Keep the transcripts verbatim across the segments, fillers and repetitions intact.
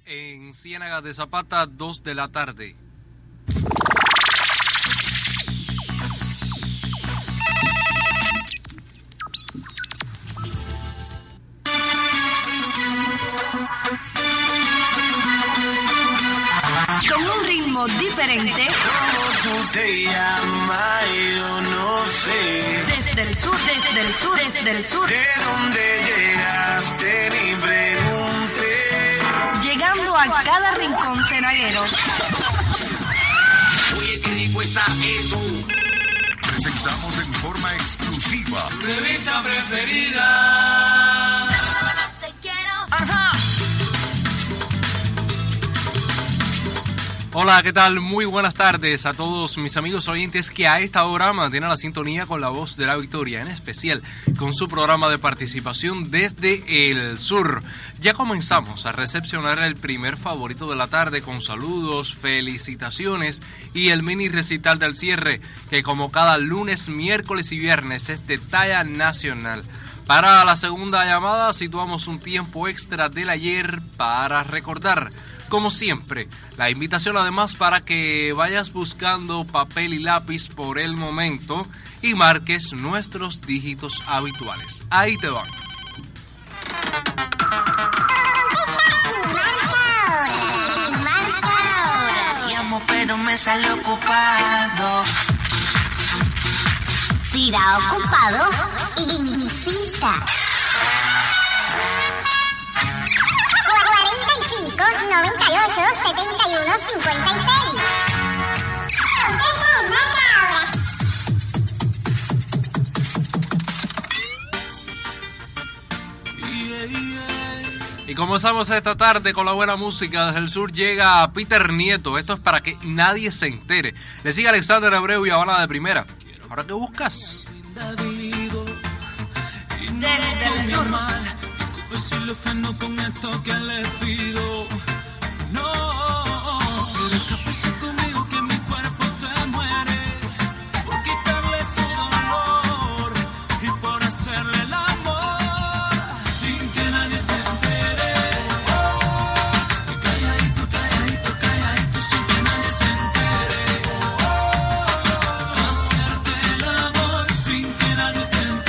En Ciénaga de Zapata, dos de la tarde. Con un ritmo diferente. ¿Cómo tú te llamas? Yo no sé. Desde el sur, desde el sur, desde el sur. ¿De dónde llegaste? Ni pregunté. Llegando a cada rincón cenaguero. Oye, qué rico está esto. Presentamos en forma exclusiva Tu revista preferida. Te quiero. Ajá. Hola, ¿qué tal? Muy buenas tardes a todos mis amigos oyentes que a esta hora mantienen la sintonía con la voz de la victoria, en especial con su programa de participación desde el sur. Ya comenzamos a recepcionar el primer favorito de la tarde con saludos, felicitaciones y el mini recital del cierre, que como cada lunes, miércoles y viernes es de talla nacional. Para la segunda llamada situamos un tiempo extra del ayer para recordar. Como siempre, la invitación además para que vayas buscando papel y lápiz por el momento y marques nuestros dígitos habituales. Ahí te van. Marca ahora. Llamo pero me sale ocupado. Si da ocupado, insista. noventa y ocho, setenta y uno, cincuenta y seis. Y comenzamos esta tarde con la buena música. Desde el sur llega Peter Nieto. Esto es para que nadie se entere. Le sigue Alexander Abreu y Habana de Primera. ¿Ahora qué buscas? Desde el sur. Si le ofendo con esto que le pido, no, pero escapese conmigo que mi cuerpo se muere por quitarle su dolor y por hacerle el amor sin que nadie se entere. Calladito, calladito, calladito, sin que nadie se entere. Hacerte el amor sin que nadie se entere.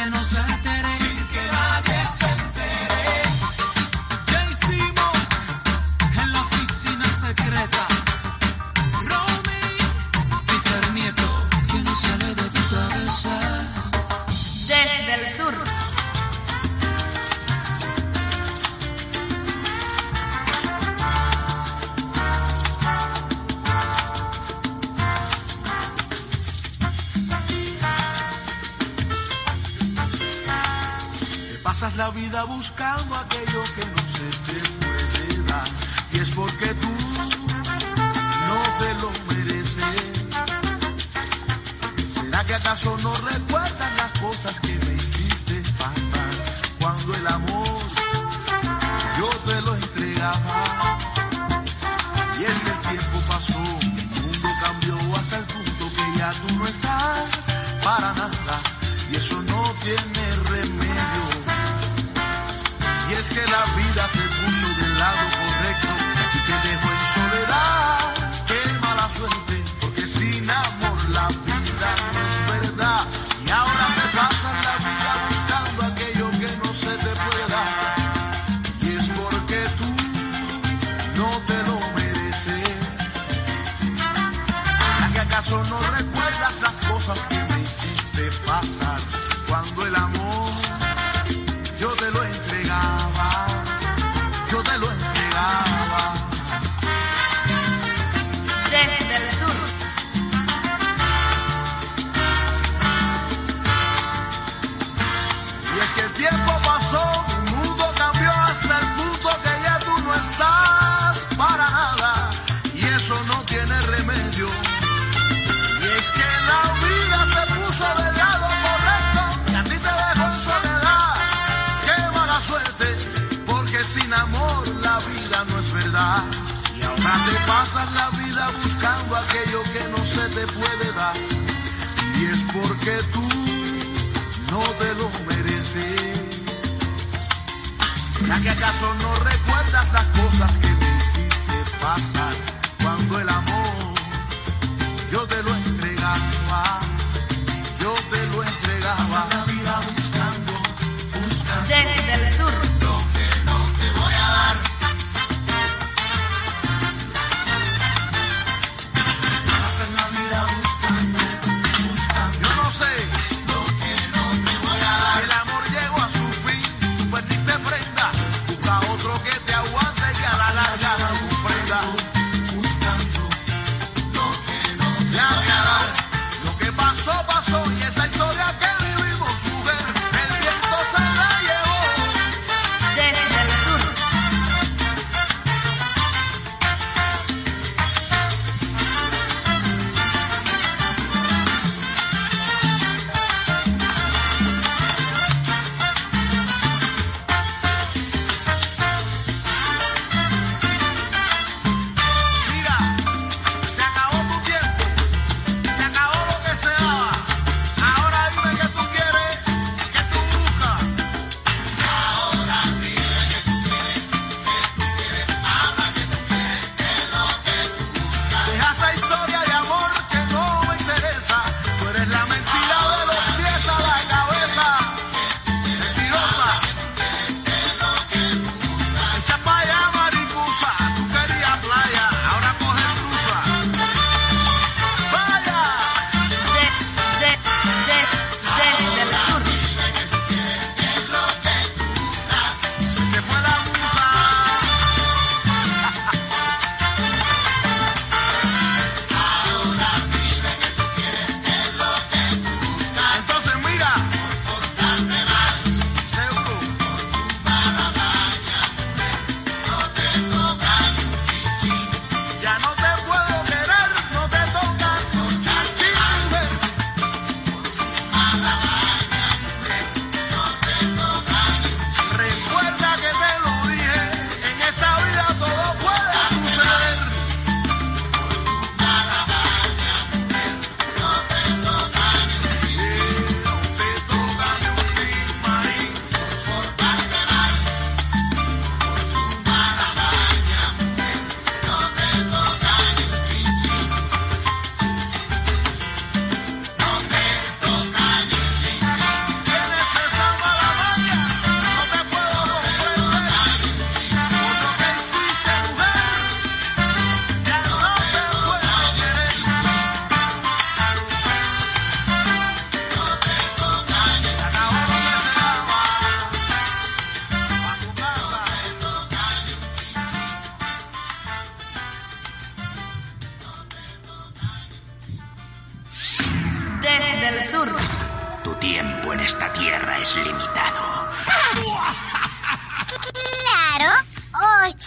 que no se altere, sin que nadie se entere. Ya hicimos en la oficina secreta, Romy, Peter Nieto, que no sale de tu cabeza. Desde el sur. Pasas la vida buscando aquello que no se te puede dar, y es porque tú no te lo mereces. ¿Será que acaso no recuerdas las cosas que me hiciste pasar cuando el amor yo te lo entregaba? Y es que el tiempo pasó, el mundo cambió hasta el punto que ya tú no estás para nada, y eso no tiene remedio. Y es que la vida se puso del lado correcto y te dejó en soledad. Qué mala suerte, porque sin amor la vida no es verdad. Y ahora te pasas la vida buscando aquello que no se te puede dar, y es porque tú no te lo mereces. ¿A que acaso no recuerdas las cosas que me hiciste pasar cuando el amor yo te lo entregaba, yo te lo entregaba? Desde el sur. Y es que el tiempo pasó, el mundo cambió hasta el punto que ya tú no estás para nada, y eso no tiene remedio. Y es que la vida se puso del lado correcto y a ti te dejó en soledad. Qué mala suerte, porque sin amor la vida no es verdad. Y ahora te pasas la vida buscando aquello que no se te puede dar, y es porque tú no te lo mereces. ¿Será que acaso no recuerdas las cosas que me hiciste pasar cuando el amor yo te lo entregaba, yo te lo entregaba? La vida buscando, buscando Desde el sur. lo que no te voy a dar. Pasas la vida buscando, buscando, yo no sé lo que no te voy a dar. Si el amor llegó a su fin, tú perdiste prenda, busca otro que te aguante y a la larga no comprenda.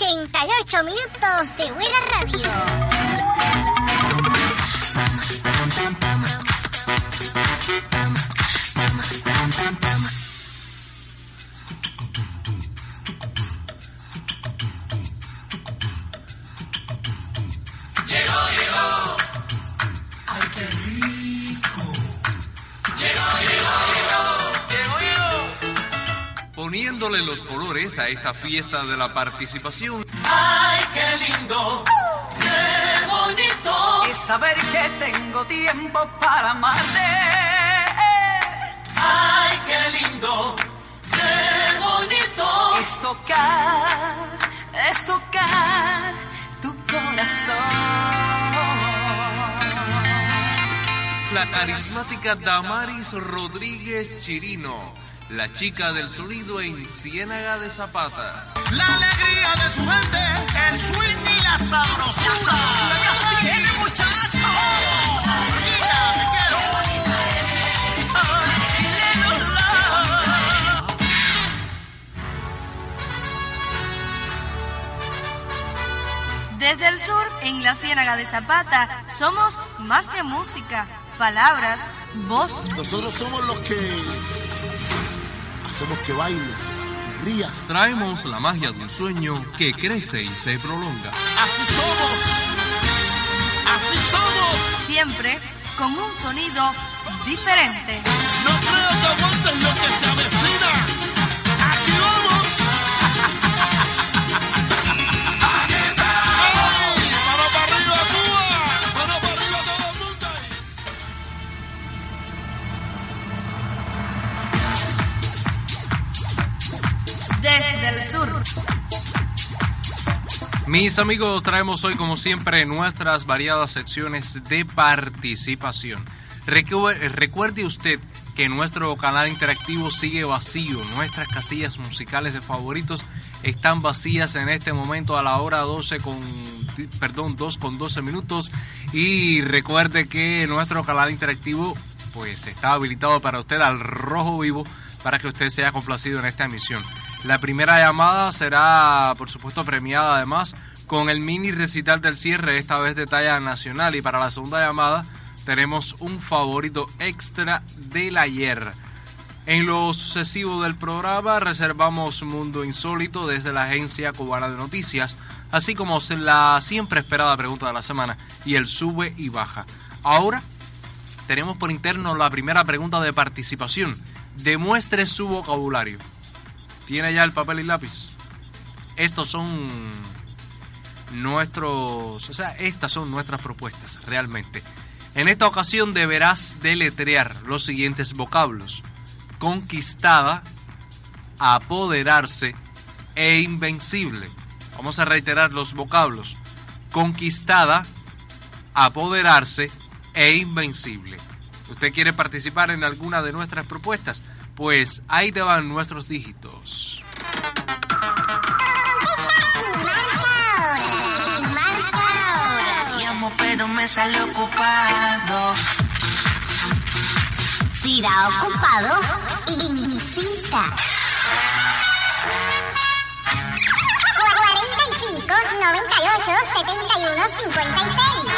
ochenta y ocho minutos de buena radio. Llegó, llegó. Ay, qué rico. Llegó, llegó, llegó. Llegó, llegó. Poniéndole los colores a esta fiesta de la participación. Ay, qué lindo. Qué bonito. Es saber que tengo tiempo para amarte. Ay, qué lindo. Qué bonito. Es tocar, es tocar tu corazón. La carismática Damaris Rodríguez Chirino, la chica del sonido en Ciénaga de Zapata. La alegría de su gente, el swing y la sabrosura. ¡La tiene, muchacho! Bonita, te quiero. Desde el sur, en la Ciénaga de Zapata, somos más que música, palabras, voz. Nosotros somos los que hacemos que baile y rías. Traemos la magia de un sueño que crece y se prolonga. Así somos. Así somos. Siempre con un sonido diferente. No creo que aguanten lo que se avecina. Aquí vamos. Desde el sur. Mis amigos, traemos hoy como siempre nuestras variadas secciones de participación. Recu- recuerde usted que nuestro canal interactivo sigue vacío. Nuestras casillas musicales de favoritos están vacías en este momento a la hora doce con, perdón, dos con doce minutos. Y recuerde que nuestro canal interactivo pues está habilitado para usted al rojo vivo para que usted sea complacido en esta emisión. La primera llamada será, por supuesto, premiada además con el mini recital del cierre, esta vez de talla nacional. Y para la segunda llamada tenemos un favorito extra del ayer. En lo sucesivo del programa reservamos Mundo Insólito desde la Agencia Cubana de Noticias, así como la siempre esperada pregunta de la semana y el sube y baja. Ahora tenemos por interno la primera pregunta de participación. Demuestre su vocabulario. ¿Tiene ya el papel y lápiz? Estos son nuestros, o sea, estas son nuestras propuestas, realmente. En esta ocasión deberás deletrear los siguientes vocablos: conquistada, apoderarse e invencible. Vamos a reiterar los vocablos: conquistada, apoderarse e invencible. ¿Usted quiere participar en alguna de nuestras propuestas? Pues ahí te van nuestros dígitos. Llamo pero me sale ocupado. Si da ocupado, insista. cuarenta y cinco, noventa y ocho, setenta y uno, cincuenta y seis.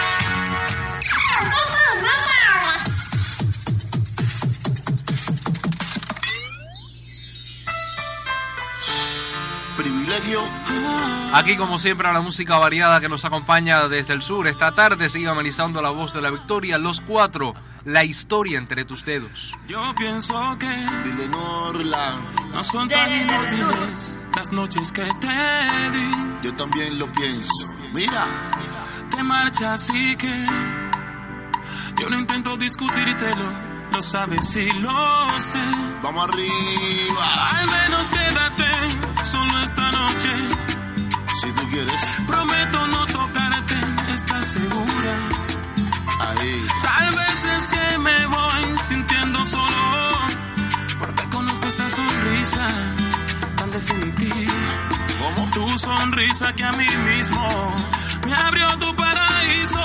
Privilegio. Aquí como siempre la música variada que nos acompaña desde el sur. Esta tarde sigue amenizando la voz de la victoria. Los cuatro, la historia entre tus dedos. Yo pienso que Dile no relajo. no son tan Desde el sur. inútiles las noches que te di. Yo también lo pienso. Mira. Te marchas y que yo no intento discutírtelo. Lo sabes y lo sé. Vamos arriba. Al menos quédate solo esta noche. Si tú quieres. Prometo no tocarte, ¿estás segura? Ahí. Tal vez es que me voy sintiendo solo, porque conozco esa sonrisa tan definitiva. ¿Cómo? Tu sonrisa que a mí mismo me abrió tu paraíso.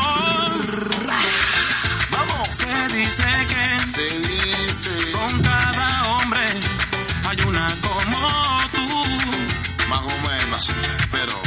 Vamos. Se dice que Se dice. con cada hombre hay una como tú. Más o menos. Pero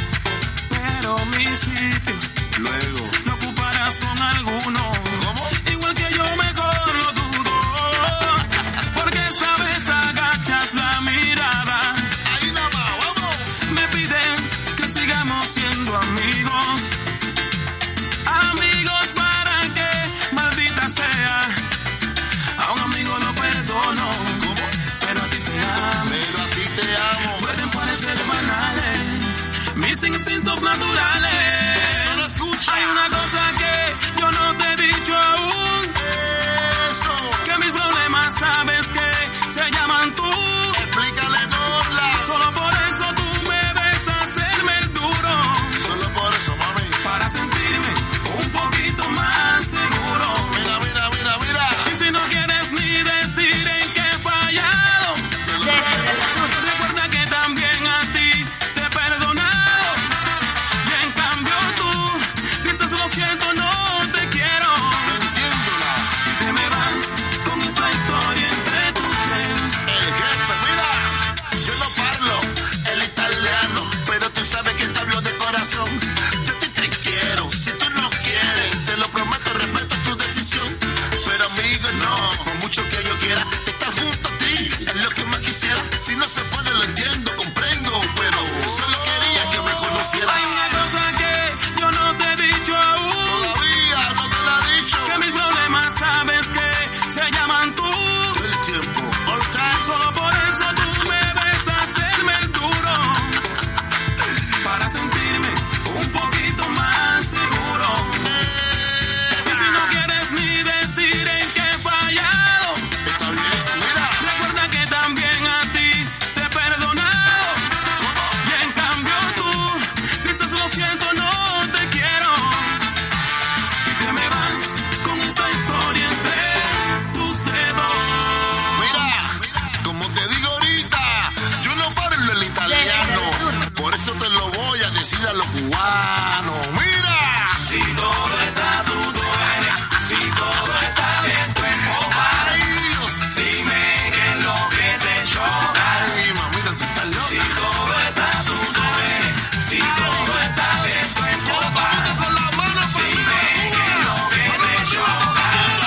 llaman tú. Explícale, Norla. Solo por eso tú me ves hacerme el duro. Solo por eso, mami. Para sentirme un poquito más seguro. Mira, mira, mira, mira. Y si no quieres ni decir en qué he fallado, Desde el sur. recuerda que también a ti te he perdonado. Y en cambio tú dices lo siento, no te quiero. Entiéndola. Y te me vas con esta historia entre tus dedos. El jefe, mira. Yo no parlo el italiano, pero tú sabes que te hablo de corazón. Yo a ti te quiero. Si tú no quieres, te lo prometo, respeto tu decisión. Pero amigo, no. Por mucho que yo quiera estar junto a ti, es lo que más quisiera. Si no se puede, lo entiendo, comprendo, pero solo quería que me conocieras. Hay una cosa que yo no te he dicho aún, Todavía no te lo he dicho. que mis problemas sabes que se llaman tú. El tiempo, all time. Solo por eso tú me ves hacerme el duro. Para sentirme un poquito más seguro. Y si no quieres ni decir en qué he fallado, Está bien, mira. recuerda que también a ti te he perdonado. Y en cambio tú dices lo siento, no te quiero. Y te me vas con esta historia entre tus dedos. Mira, como te digo ahorita, yo no parlo el italiano, por eso te lo voy a decir a los cubanos. Mira, Si todo está, tú duele. Si todo está bien, tú empujas. ay Dios, Dime qué es lo que te choca. ay mamita, tú estás Si loca. todo está, tú duele. Si todo está bien, tú empujas. Con la mano para Dime qué es lo que te choca.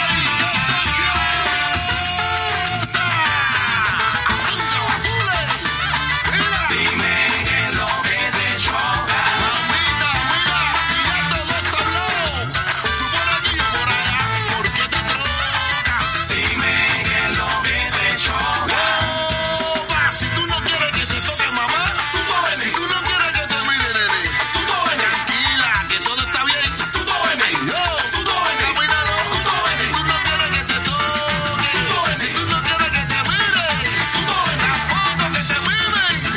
Dime qué es lo que te choca. Mamita, mira, si ya todo está hablado, tú por aquí y por allá, ¿por qué te trocas? Dime qué es lo que te choca. Oh, va, si tú no quieres que te toque mamá, si tú no quieres que te mire nene, tranquila, que todo está bien. Ay, yo, camínalo. Si tú no quieres que te toque, si tú no quieres que te mire, tampoco que te miren.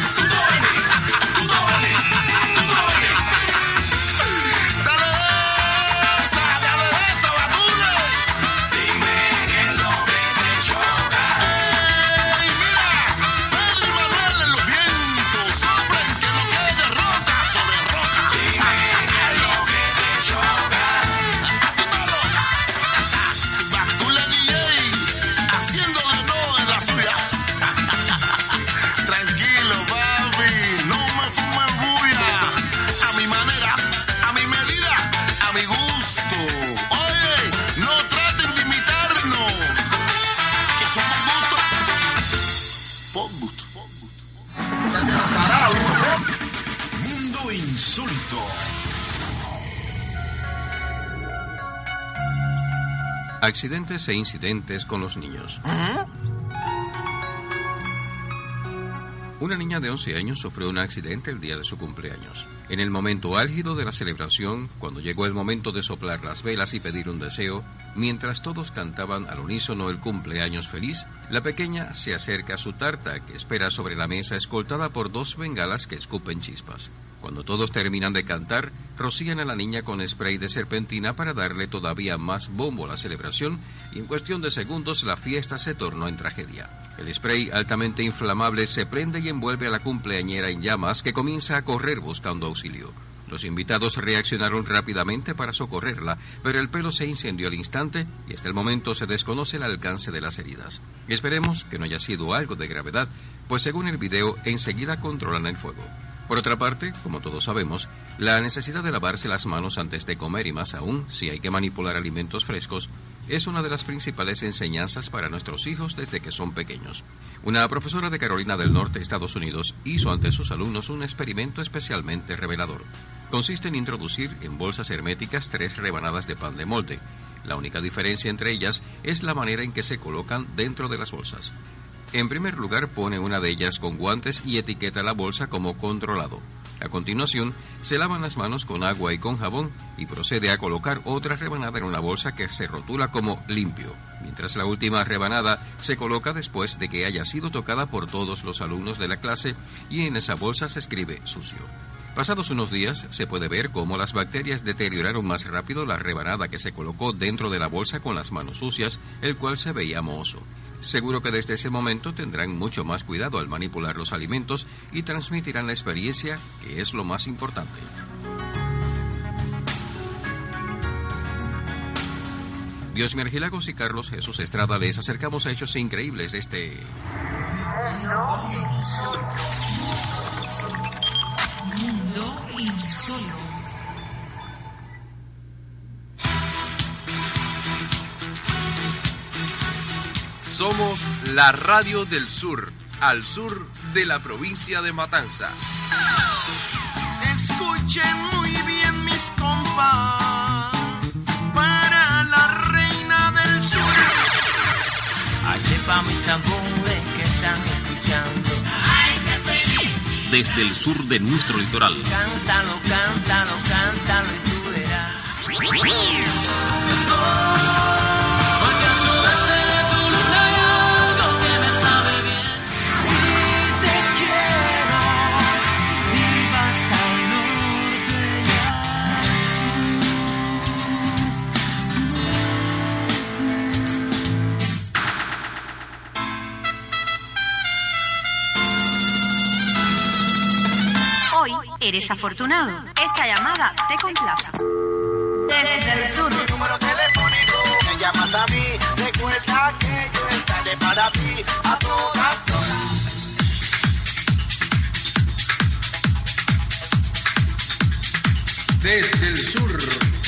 Dale esa, dale esa, Batule. Dime qué es lo que te choca. Ey, mira, Pedro y Manuel en los vientos, soplen que no quede roca sobre roca. Dime qué es lo que te choca. Tú estás loca. Batule D J, haciendo de nuevo en la suya. Tranquilo, papi, no me fumes bulla. A mi manera, a mi medida, a mi gusto. Oye, no traten de imitarnos, que somos gustos. Por gusto. Mundo Insólito. Accidentes e incidentes con los niños. Una niña de once años sufrió un accidente el día de su cumpleaños. En el momento álgido de la celebración, cuando llegó el momento de soplar las velas y pedir un deseo, mientras todos cantaban al unísono el cumpleaños feliz, la pequeña se acerca a su tarta, que espera sobre la mesa escoltada por dos bengalas que escupen chispas. Cuando todos terminan de cantar, rocían a la niña con spray de serpentina para darle todavía más bombo a la celebración, y en cuestión de segundos la fiesta se tornó en tragedia. El spray altamente inflamable se prende y envuelve a la cumpleañera en llamas, que comienza a correr buscando auxilio. Los invitados reaccionaron rápidamente para socorrerla, pero el pelo se incendió al instante y hasta el momento se desconoce el alcance de las heridas. Esperemos que no haya sido algo de gravedad, pues según el video enseguida controlan el fuego. Por otra parte, como todos sabemos, la necesidad de lavarse las manos antes de comer y más aún si hay que manipular alimentos frescos es una de las principales enseñanzas para nuestros hijos desde que son pequeños. Una profesora de Carolina del Norte, Estados Unidos, hizo ante sus alumnos un experimento especialmente revelador. Consiste en introducir en bolsas herméticas tres rebanadas de pan de molde. La única diferencia entre ellas es la manera en que se colocan dentro de las bolsas. En primer lugar, pone una de ellas con guantes y etiqueta la bolsa como controlado. A continuación, se lavan las manos con agua y con jabón y procede a colocar otra rebanada en una bolsa que se rotula como limpio, mientras la última rebanada se coloca después de que haya sido tocada por todos los alumnos de la clase y en esa bolsa se escribe sucio. Pasados unos días, se puede ver cómo las bacterias deterioraron más rápido la rebanada que se colocó dentro de la bolsa con las manos sucias, el cual se veía mohoso. Seguro que desde ese momento tendrán mucho más cuidado al manipular los alimentos y transmitirán la experiencia, que es lo más importante. Dios Argilagos y Carlos Jesús Estrada les acercamos a hechos increíbles de este... Mundo insólito. Mundo insólito. Somos la radio del sur, al sur de la provincia de Matanzas. Escuchen muy bien mis compas, para la reina del sur. Allí pa' mis amores que están escuchando. ¡Ay, qué feliz! Desde el sur de nuestro litoral. Cántalo, cántalo, cántalo y tú verás. Eres afortunado. Esta llamada te complace. Desde el sur. Mi número telefónico, me llamas a mí. Recuerda que yo estaré para ti a todas horas. Desde el sur.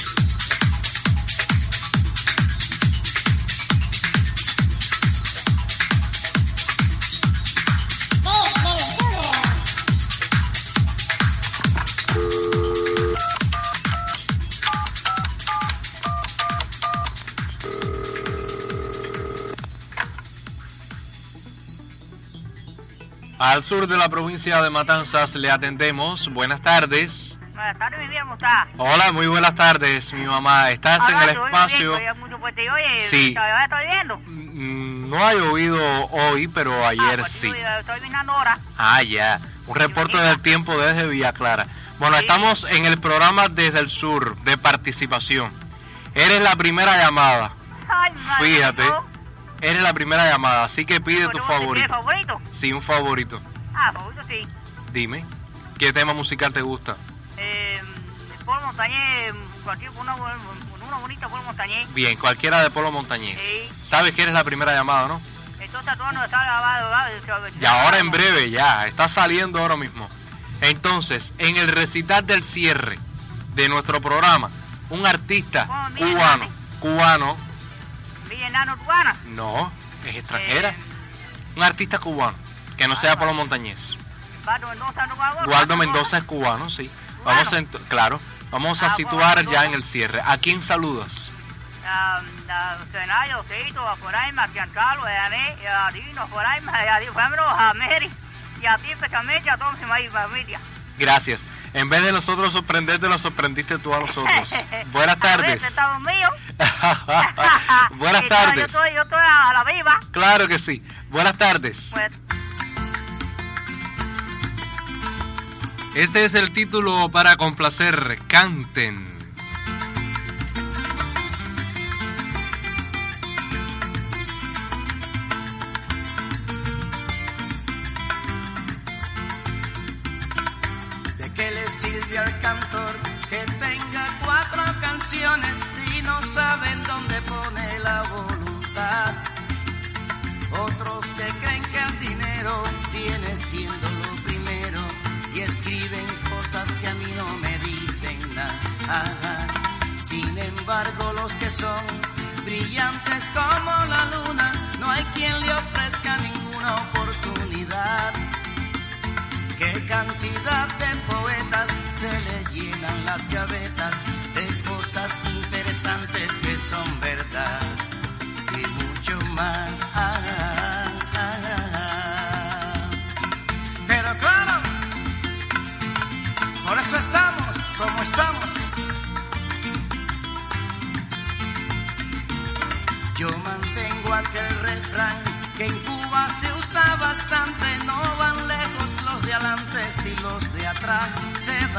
Al sur de la provincia de Matanzas le atendemos. Buenas tardes. Buenas tardes, mi bien, ¿cómo está? Hola, muy buenas tardes, mi mamá. ¿Estás Ahora, en el espacio? Bien, mucho fuerte. Oye, sí. ¿todavía estoy viendo? Mm, no ha llovido hoy, pero ayer ah, pues, sí. Estoy, estoy mirando ahora. Ah, ya. Un reporte del tiempo desde Villa Clara. Bueno, sí. Estamos en el programa Desde el Sur, de participación. Eres la primera llamada. Ay, madre. Fíjate. Eres la primera llamada, así que pide tu favorito. favorito? Sí, un favorito. Ah, favorito sí. Dime, ¿qué tema musical te gusta? Eh, Polo Montañés, cualquier uno, uno bonito Polo Montañés. Bien, cualquiera de Polo Montañés. Sí. Sabes que eres la primera llamada, ¿no? Entonces todo no está grabado, grabado. Y ahora en breve, ya, está saliendo ahora mismo. Entonces, en el recital del cierre de nuestro programa, un artista bueno, cubano, cubano. ¿Enano cubana? No, es extranjera. Eh, un artista cubano, que no sea Polo Montañés. Guardo Mendoza, no cubano. Guardo Mendoza es cubano, sí. ¿Cubano? Vamos a, claro, vamos a ah, situar bueno, ya en el cierre. ¿A quién saludas? A Senayo, Tito, a Foraima, a Giancarlo, a Yané, a Dino, a Foraima, a Difemro, a Mary, y a ti, especialmente, a todos mi familia. Gracias. En vez de nosotros sorprenderte, nos sorprendiste tú a nosotros. Buenas tardes. Buenas tardes. Yo estoy, yo estoy a la viva. Claro que sí. Buenas tardes. Bueno. Este es el título para complacer. Canten. Al cantor que tenga cuatro canciones y no saben dónde pone la voluntad. Otros que creen que el dinero viene siendo lo primero y escriben cosas que a mí no me dicen nada. Sin embargo, los que son brillantes como la luna, no hay quien le ofrezca ninguna oportunidad. Qué cantidad de poetas se le llenan las gavetas de cosas interesantes que son verdad y mucho más. Ah, ah, ah. Pero claro,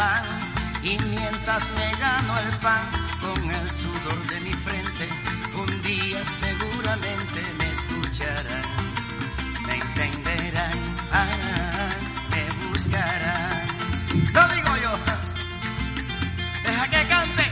van. Y mientras me gano el pan con el sudor de mi frente, un día seguramente me escucharán, me entenderán, ah, me buscarán. Lo digo yo, deja que cante.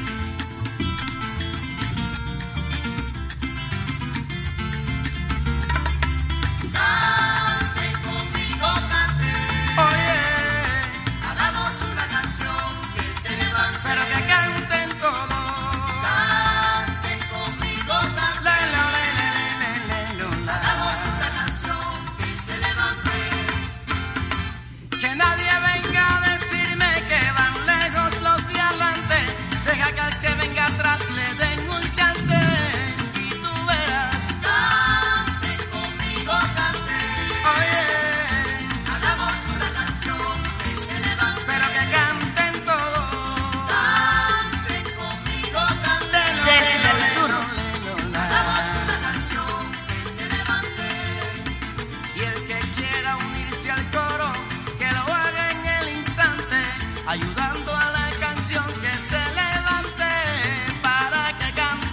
Cante conmigo, cante. Oye, hagamos una canción que se levante. pero que canten todos. Cante conmigo, cante. La, la, la, la, la, la, la. Hagamos una canción que se levante. Que nadie venga a decirme que van lejos los de adelante. Deja que al que venga atrás le den un chance. Y tú verás. Cante conmigo, cante. Oye, Hagamos una canción que se levante. pero que canten todos. Cante conmigo, cante. Desde el sur. Hagamos una canción que se levante. Y el que quiera unirse al coro, que lo haga en el instante, ayudando a la canción que se levante para que cante.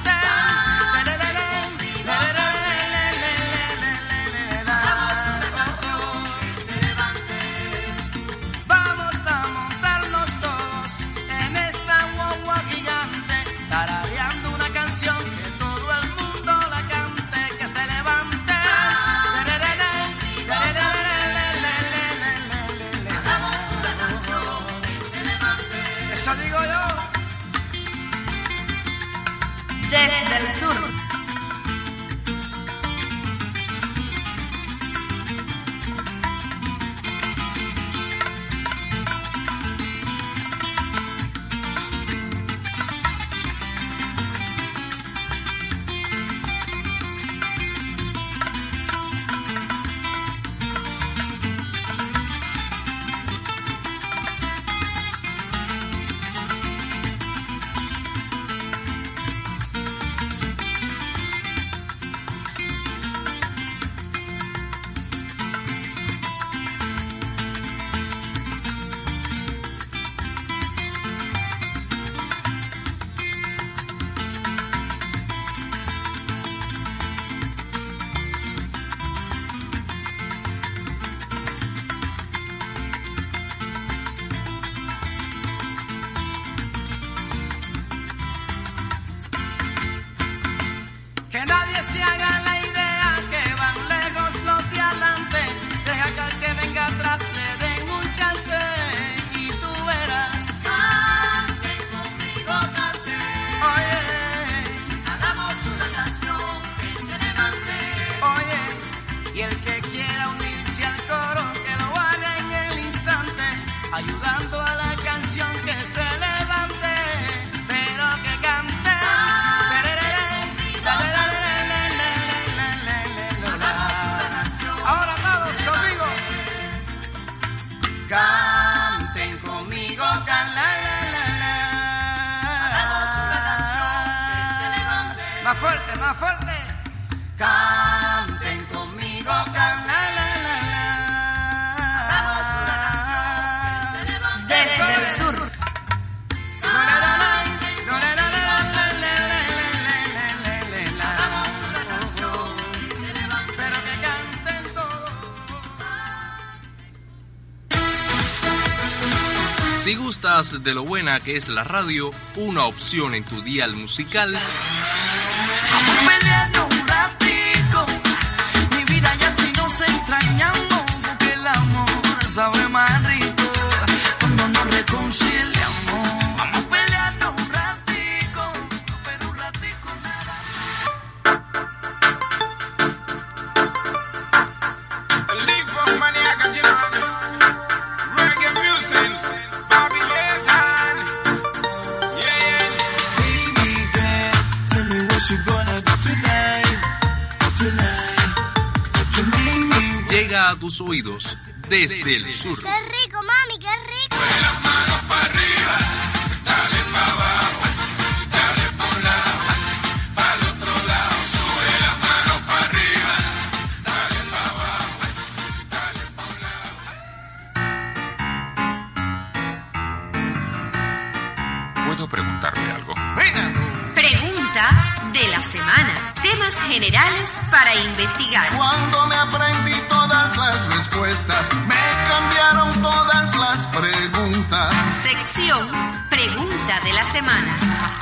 Hagamos una canción que se levante. Vamos a montarnos todos en esta guagua gigante, tarareando una canción que todo el mundo la cante, que se levante. Hagamos una canción que se levante. Eso digo yo. Desde el sur. Que nadie se haga la idea que van lejos los de adelante. Deja que al que venga atrás le den un chance. Y tú verás. Cante conmigo, cante. Oye, Hagamos una canción que se levante. oye. Y el que quiera unirse al coro, que lo haga en el instante, ayudando a la canción que se levante. Pero que cante. Ahora todos conmigo. Canten conmigo, can la la la la. Hagamos una canción que se levante. Más fuerte, más fuerte. Canten conmigo, can la la la la. Hagamos una canción que se levante. Desde el sur. Hagamos una canción que se levante. Pero que canten todos. Si gustas de lo buena que es la radio, una opción en tu dial musical. Peleando un ratico, mi vida ya si nos extrañamos, porque el amor sabe más rico cuando nos reconciliamos. Vamos peleando un ratico, pero un ratico nada. Reggae music, Babylon, yeah, baby girl, tell me what you gonna do tonight, tonight. You make me Llega a tus oídos desde el sur. ¡Qué rico, mami! ¡Qué rico! las manos para arriba, dale para abajo, dale por un lado, para el otro lado, sube las manos para arriba, dale para abajo, dale por un lado. de la semana. Temas generales para investigar. Cuando me aprendí todas las respuestas, me cambiaron todas las preguntas. Sección Pregunta de la semana.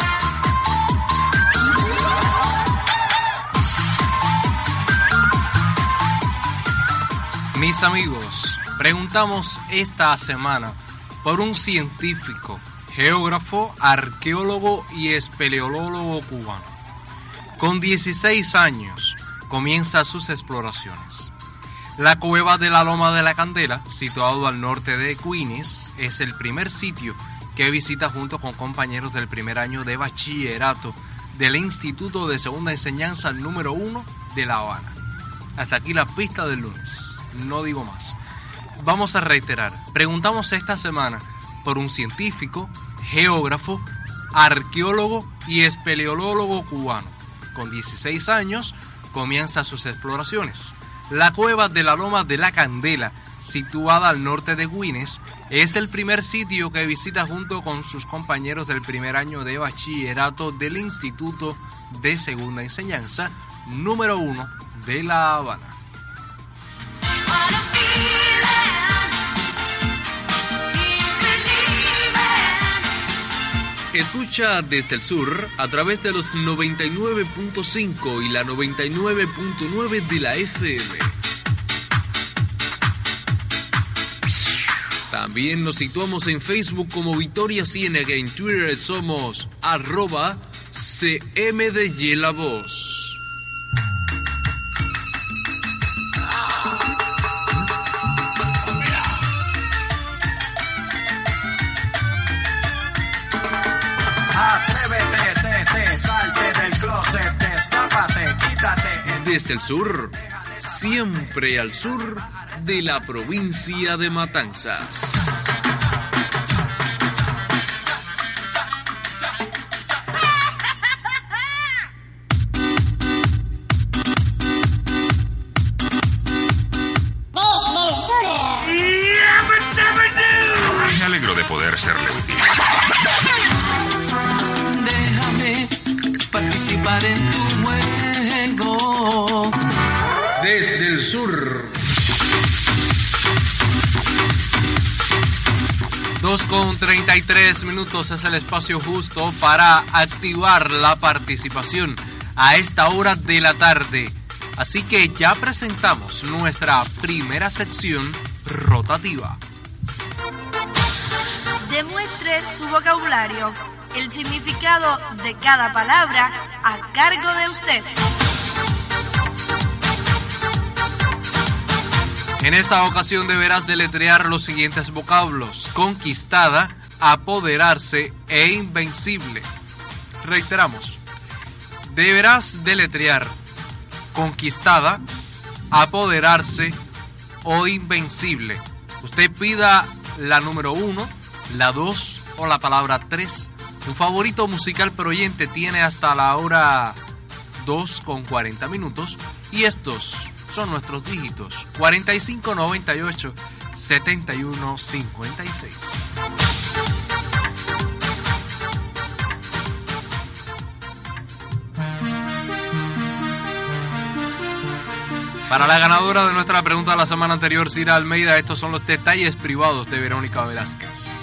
Mis amigos, preguntamos esta semana por un científico, geógrafo, arqueólogo y espeleólogo cubano. Con dieciséis años comienza sus exploraciones. La cueva de la Loma de la Candela, situado al norte de Queens, es el primer sitio que visita junto con compañeros del primer año de bachillerato del Instituto de Segunda Enseñanza número uno de La Habana. Hasta aquí la pista del lunes. No digo más. Vamos a reiterar. Preguntamos esta semana por un científico, geógrafo, arqueólogo y espeleólogo cubano. Con dieciséis años comienza sus exploraciones. La cueva de la Loma de la Candela, situada al norte de Queens, es el primer sitio que visita junto con sus compañeros del primer año de bachillerato del Instituto de Segunda Enseñanza número uno de La Habana. Escucha desde el sur a través de los noventa y nueve punto cinco y la noventa y nueve punto nueve de la F M. También nos situamos en Facebook como Victoria Ciénaga, en Twitter somos arroba C M D Y La Voz. Atrévete, te, te, salte del closet, destápate, quítate. Desde el sur, siempre al sur de la provincia de Matanzas. Me alegro de poder serle útil. Déjame participar en tu juego. Desde el sur. dos con treinta y tres minutos es el espacio justo para activar la participación a esta hora de la tarde. Así que ya presentamos nuestra primera sección rotativa. Demuestre su vocabulario, el significado de cada palabra a cargo de usted. En esta ocasión deberás deletrear los siguientes vocablos: conquistada, apoderarse e invencible. Reiteramos, deberás deletrear conquistada, apoderarse o invencible. Usted pida la número uno, la dos o la palabra tres. Un favorito musical pero oyente tiene hasta la hora dos con cuarenta minutos y estos son nuestros dígitos: cuarenta y cinco noventa y ocho setenta y uno cincuenta y seis. Para la ganadora de nuestra pregunta de la semana anterior, Cira Almeida, estos son los detalles privados de Verónica Velázquez.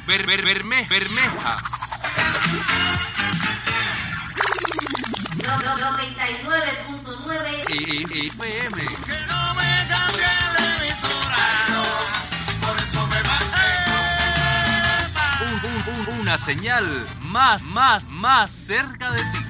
Ber, ber, berme, Bermejas. noventa y nueve punto nueve F M. Que no me cambie de emisora, por eso me bajé. Un, un, un, una señal más, más, más cerca de ti.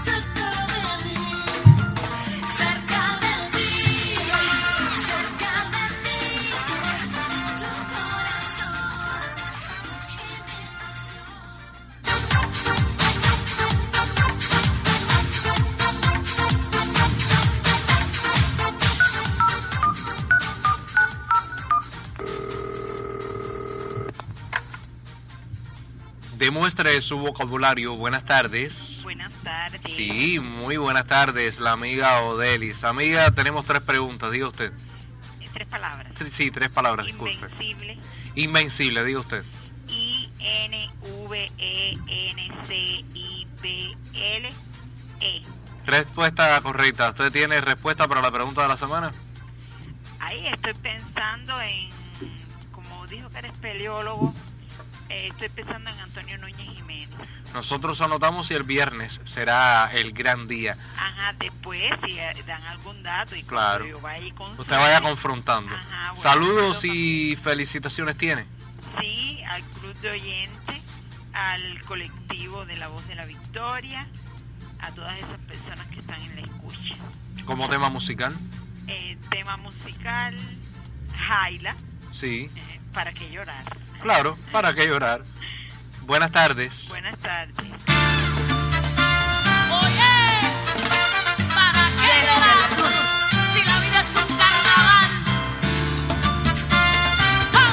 Demuestre su vocabulario. Buenas tardes. Buenas tardes. Sí, muy buenas tardes, la amiga Odelis. Amiga, tenemos tres preguntas, diga usted. Tres palabras. Sí, sí, tres palabras, disculpe. Invencible. Invencible, diga usted. I N V E N C I B L E. Respuesta correcta. ¿Usted tiene respuesta para la pregunta de la semana? Ahí estoy pensando en, como dijo que eres peleólogo, eh, estoy pensando en Antonio Núñez Jiménez. Nosotros anotamos y el viernes será el gran día. Ajá, después si dan algún dato y claro. Yo vaya con usted vaya confrontando. Ajá, bueno, saludos y felicitaciones tiene. Sí, al club de oyentes, al colectivo de La Voz de la Victoria, a todas esas personas que están en la escucha. ¿Como tema musical? Eh, tema musical, Jaila. Sí. Eh, ¿Para qué llorar? Claro, ¿para qué llorar? Buenas tardes. Buenas tardes. Oye, ¿para qué llorar? Si la vida es un carnaval. ¡Ah!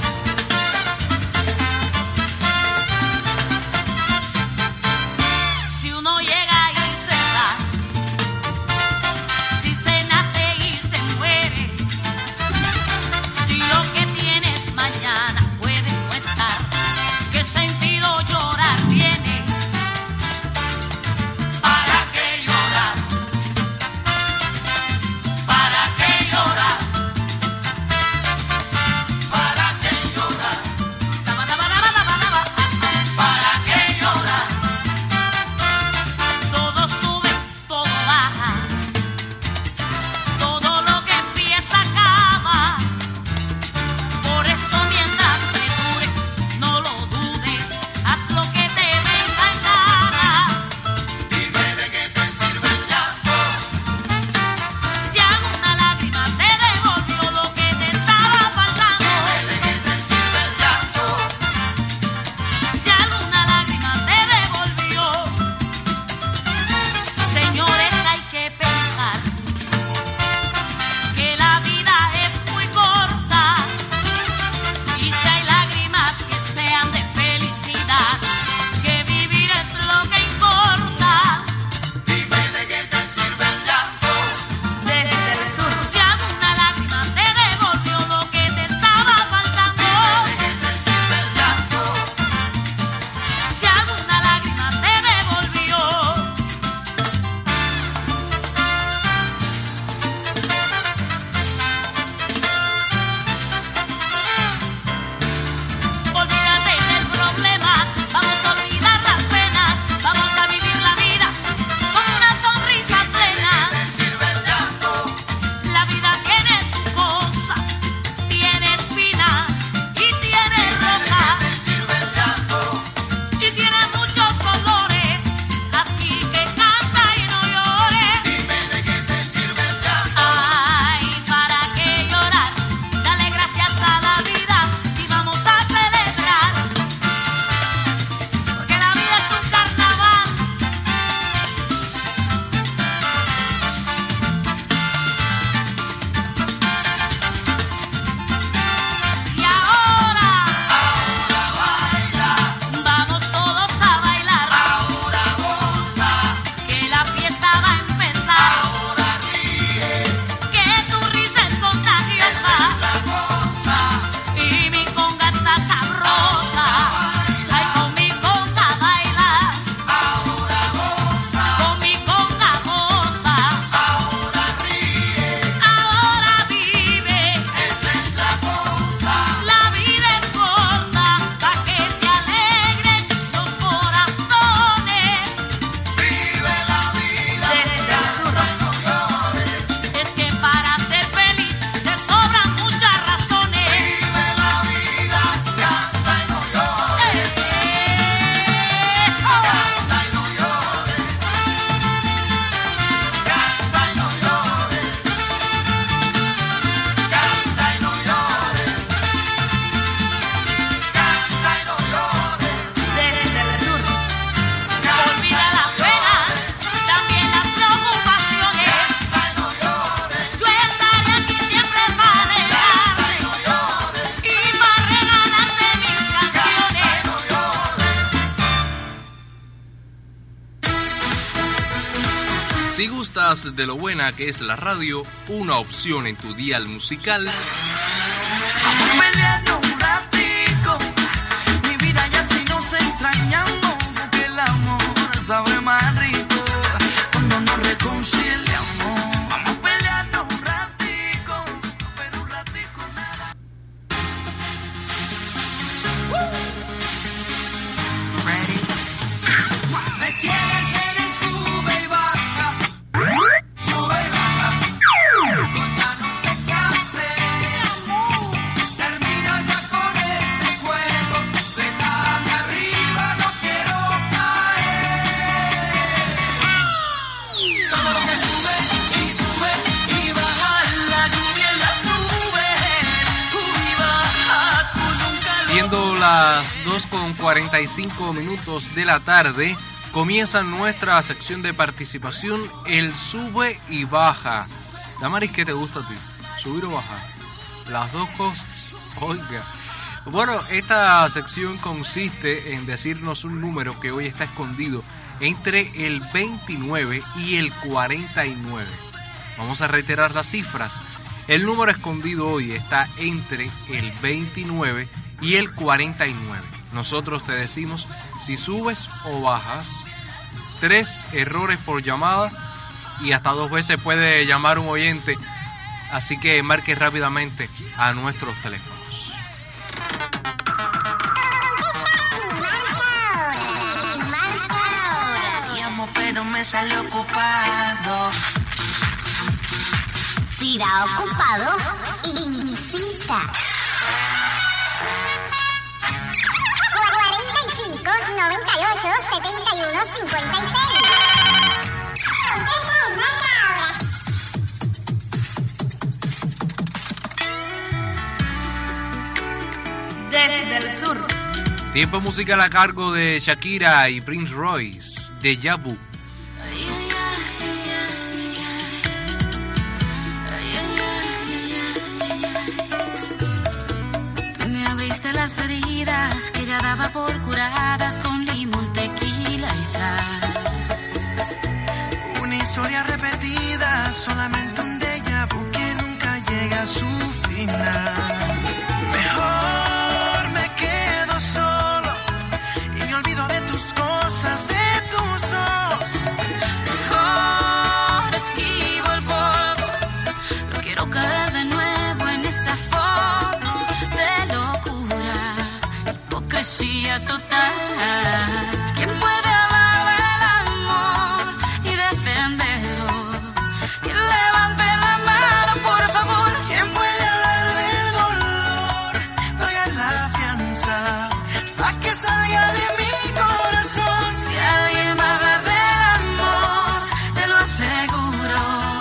Si uno llega y se va, si se nace y se muere, si lo que tienes mañana puede no estar, ¿qué sentido llorar tiene? Si gustas de lo buena que es la radio, una opción en tu dial musical. Peleando un ratico, mi vida ya si nos extrañamos, porque el amor sabe más rico cuando nos reconciliamos. Vamos peleando un ratico, pero un ratico nada. Ready? Me tienes en el sube y baja, sube y baja, ya no sé qué hacer. Termina ya con ese juego, déjame arriba, no quiero caer. Todo lo que sube y sube y baja, la lluvia en las nubes, sube y baja, tú nunca lo... Siendo las dos con cuarenta y cinco minutos de la tarde, comienza nuestra sección de participación, el sube y baja. Damaris, ¿qué te gusta a ti? ¿Subir o bajar? Las dos cosas. Oiga. Bueno, esta sección consiste en decirnos un número que hoy está escondido entre el veintinueve y el cuarenta y nueve. Vamos a reiterar las cifras. El número escondido hoy está entre el veintinueve y el cuarenta y nueve. Nosotros te decimos si subes o bajas. Tres errores por llamada y hasta dos veces puede llamar un oyente. Así que marque rápidamente a nuestros teléfonos. Llamo pero me sale ocupado. Si da ocupado, insista. cuarenta y cinco, noventa y ocho, setenta y uno, cincuenta y seis. Desde el sur. Tiempo musical a cargo de Shakira y Prince Royce, Deja Vu. Me abriste las heridas que ya daba por curadas con limón, tequila y sal. Una historia repetida, solamente un déjà vu que nunca llega a su final. Mejor me quedo solo y me olvido de tus cosas, de tus ojos. Mejor esquivo el polvo, no quiero caer de nuevo en esa foto de locura, hipocresía total. ¿Quién puede hablar del amor y defenderlo? ¿Quién levante la mano, por favor? ¿Quién puede hablar del dolor? Paga la fianza pa' que salga de mi corazón. Si alguien va a hablar del amor, te lo aseguro,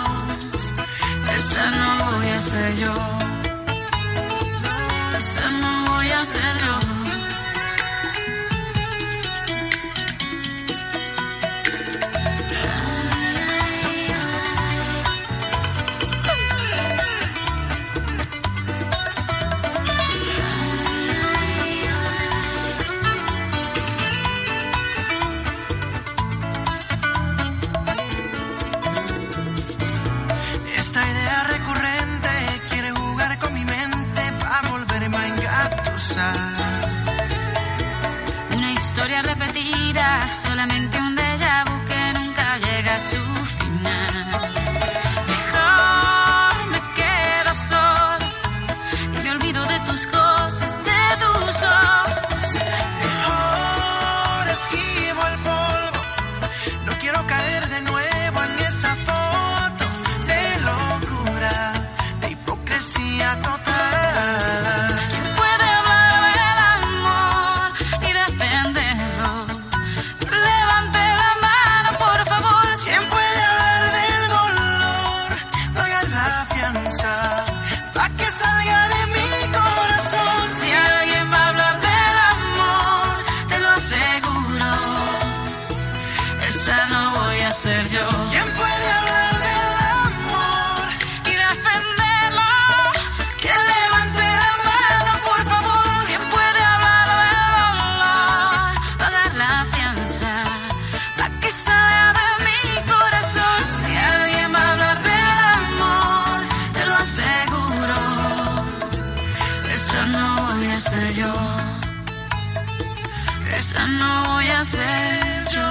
esa no voy a ser yo, esa no voy a ser yo. Esta idea recurrente quiere jugar con mi mente pa' volverme a engatusar. Una historia repetida, solamente un déjà vu que nunca llega a su final. Mejor me quedo solo y me olvido de tus cosas, de tus ojos. Mejor esquivo el polvo, no quiero caer de nuevo en esa foto de locura, de hipocresía total. ¿Quién puede hablar del amor y defenderlo? Que levante la esa no voy a ser yo.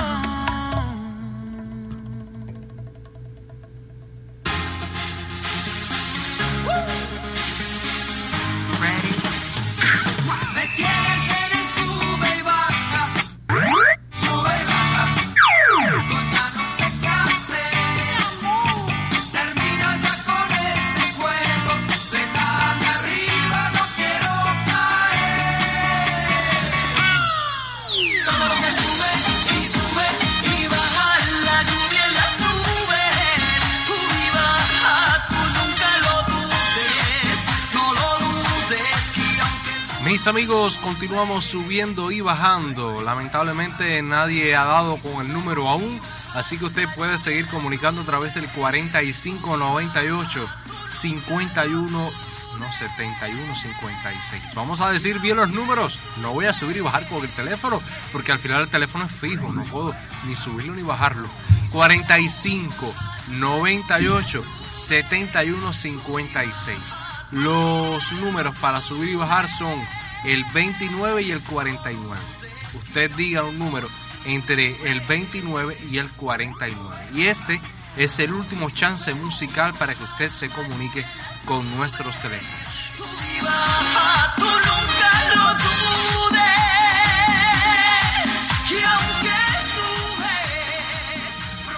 Me tienes en el sube y baja, sube y baja, pues ya no sé qué hacer. Termina ya con ese juego, déjame arriba, no quiero caer. Todo lo que sube y sube y baja, la lluvia en las nubes, sube y baja, tú nunca lo dudes, no lo dudes, que aunque... Mis amigos, continuamos subiendo y bajando. Lamentablemente nadie ha dado con el número aún, así que usted puede seguir comunicando a través del cuarenta y cinco noventa y ocho cincuenta y uno, no, setenta y uno cincuenta y seis. Vamos a decir bien los números. No voy a subir y bajar con el teléfono, porque al final el teléfono es fijo, no puedo ni subirlo ni bajarlo. cuarenta y cinco noventa y ocho setenta y uno cincuenta y seis. Los números para subir y bajar son el veintinueve y el cuarenta y nueve. Usted diga un número entre el veintinueve y el cuarenta y nueve. Y este es el último chance musical para que usted se comunique con nuestros teléfonos. Sube y baja, tú nunca lo dudes, que aunque subes,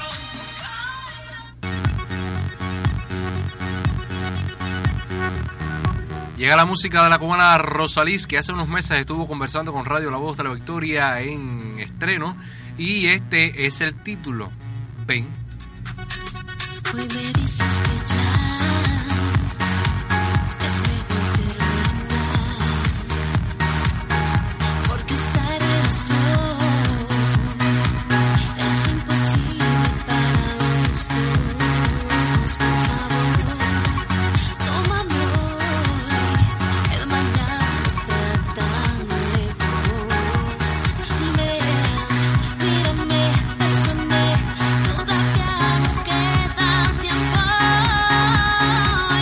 Llega la música de la cubana Rosalís, que hace unos meses estuvo conversando con Radio La Voz de la Victoria en estreno, y este es el título, Ven. Hoy me dices que ya es mejor terminar, porque esta relación es imposible para los dos. Por favor, tómame hoy, el mañana está tan lejos. Ven, mírame, bésame, todavía nos queda tiempo.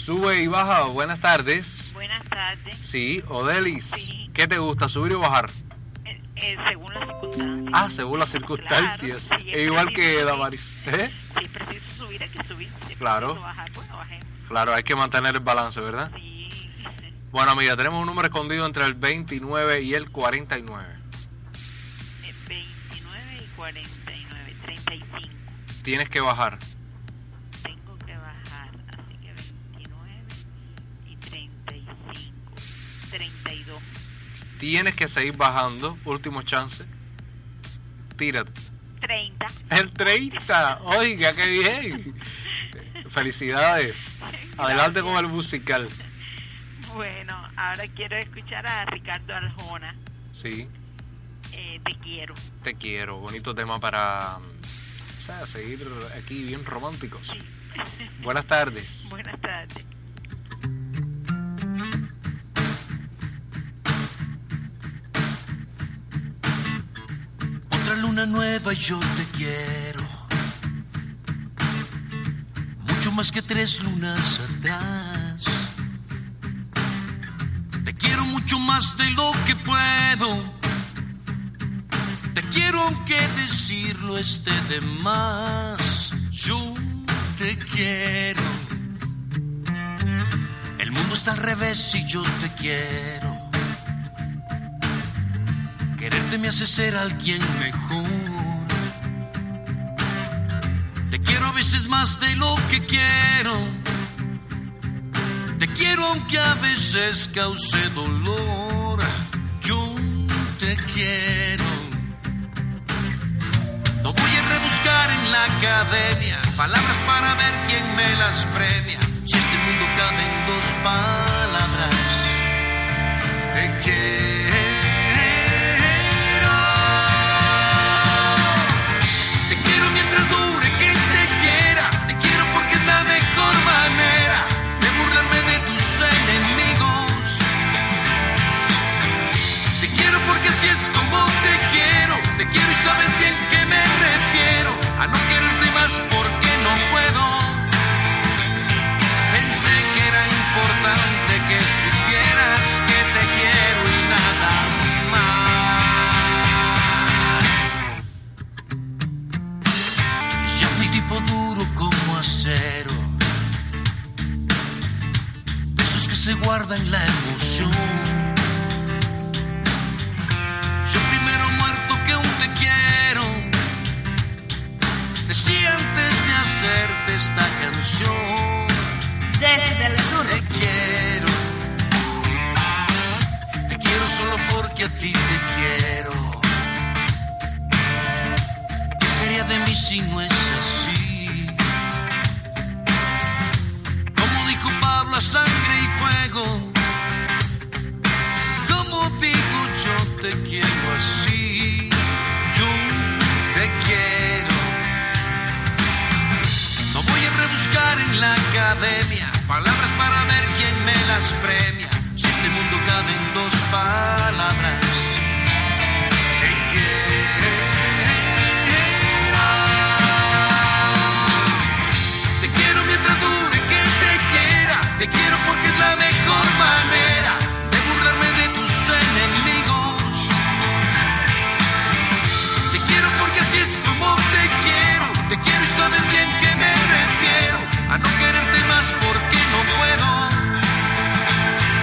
Sube y baja, buenas tardes. Buenas tardes. Sí, Odelis. Sí. ¿Qué te gusta, subir o bajar? Eh, eh, según las circunstancias. Ah, según las circunstancias. Claro, sí, es igual que subir. Damaris. ¿Eh? Si es preciso subir, hay que subir. Si es Claro. preciso bajar, bueno, bajemos. Claro, hay que mantener el balance, ¿verdad? Sí. Bueno, amiga, tenemos un número escondido entre el veintinueve y el cuarenta y nueve. Eh, veintinueve y cuarenta y nueve, treinta y cinco. Tienes que bajar. Tengo que bajar, así que veintinueve y treinta y cinco, treinta y dos. Tienes que seguir bajando. Último chance. Tírate. treinta. El treinta. Oiga, qué bien. Felicidades. Adelante con el musical. Bueno, ahora quiero escuchar a Ricardo Arjona. Sí. Eh, te quiero. Te quiero. Bonito tema para, o sea, seguir aquí bien románticos. Sí. Buenas tardes. Buenas tardes. Otra luna nueva y yo te quiero, mucho más que tres lunas atrás. Te quiero mucho más de lo que puedo. Te quiero aunque decirlo esté de más. Yo te quiero. El mundo está al revés y yo te quiero. Quererte me hace ser alguien mejor. Te quiero a veces más de lo que quiero. Te quiero aunque a veces cause dolor. Yo te quiero. No voy a rebuscar en la academia palabras para ver quién me las premia. Si este mundo cabe en dos palabras, te quiero. Porque así es como te quiero, te quiero y sabes bien que me refiero a no quererte más porque no puedo. Pensé que era importante que supieras que te quiero y nada más. Ya fui tipo duro como acero, esos que se guardan la emoción. Yo primero muerto que aún te quiero. Decía antes de hacerte esta canción. Desde el sur. Te quiero. Te quiero solo porque a ti te quiero. ¿Qué sería de mí si no es así? Como dijo Pablo, a sangre y fuego. Como digo yo te quiero así, yo te quiero. No voy a rebuscar en la academia palabras para ver quién me las premia. Si este mundo cabe en dos palabras, te quiero. Te quiero mientras dure que te quiera. Te quiero porque es la mejor manera de burlarme de tus enemigos. Te quiero porque así es como te quiero. Te quiero y sabes bien que me refiero a no quererte más porque no puedo.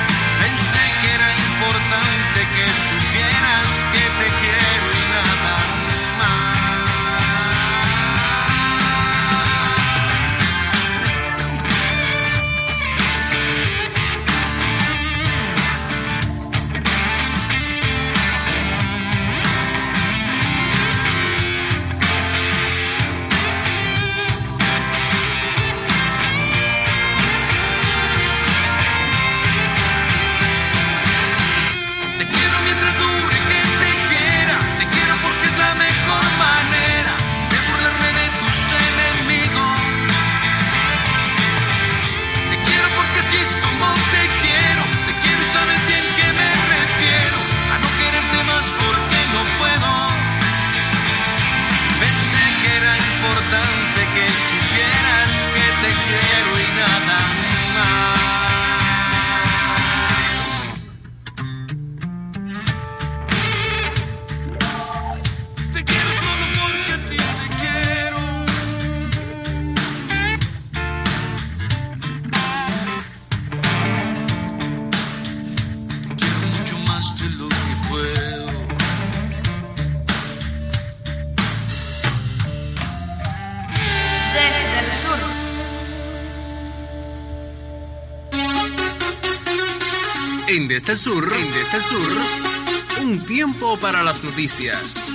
En Desde el Sur, en Desde el Sur, un tiempo para las noticias.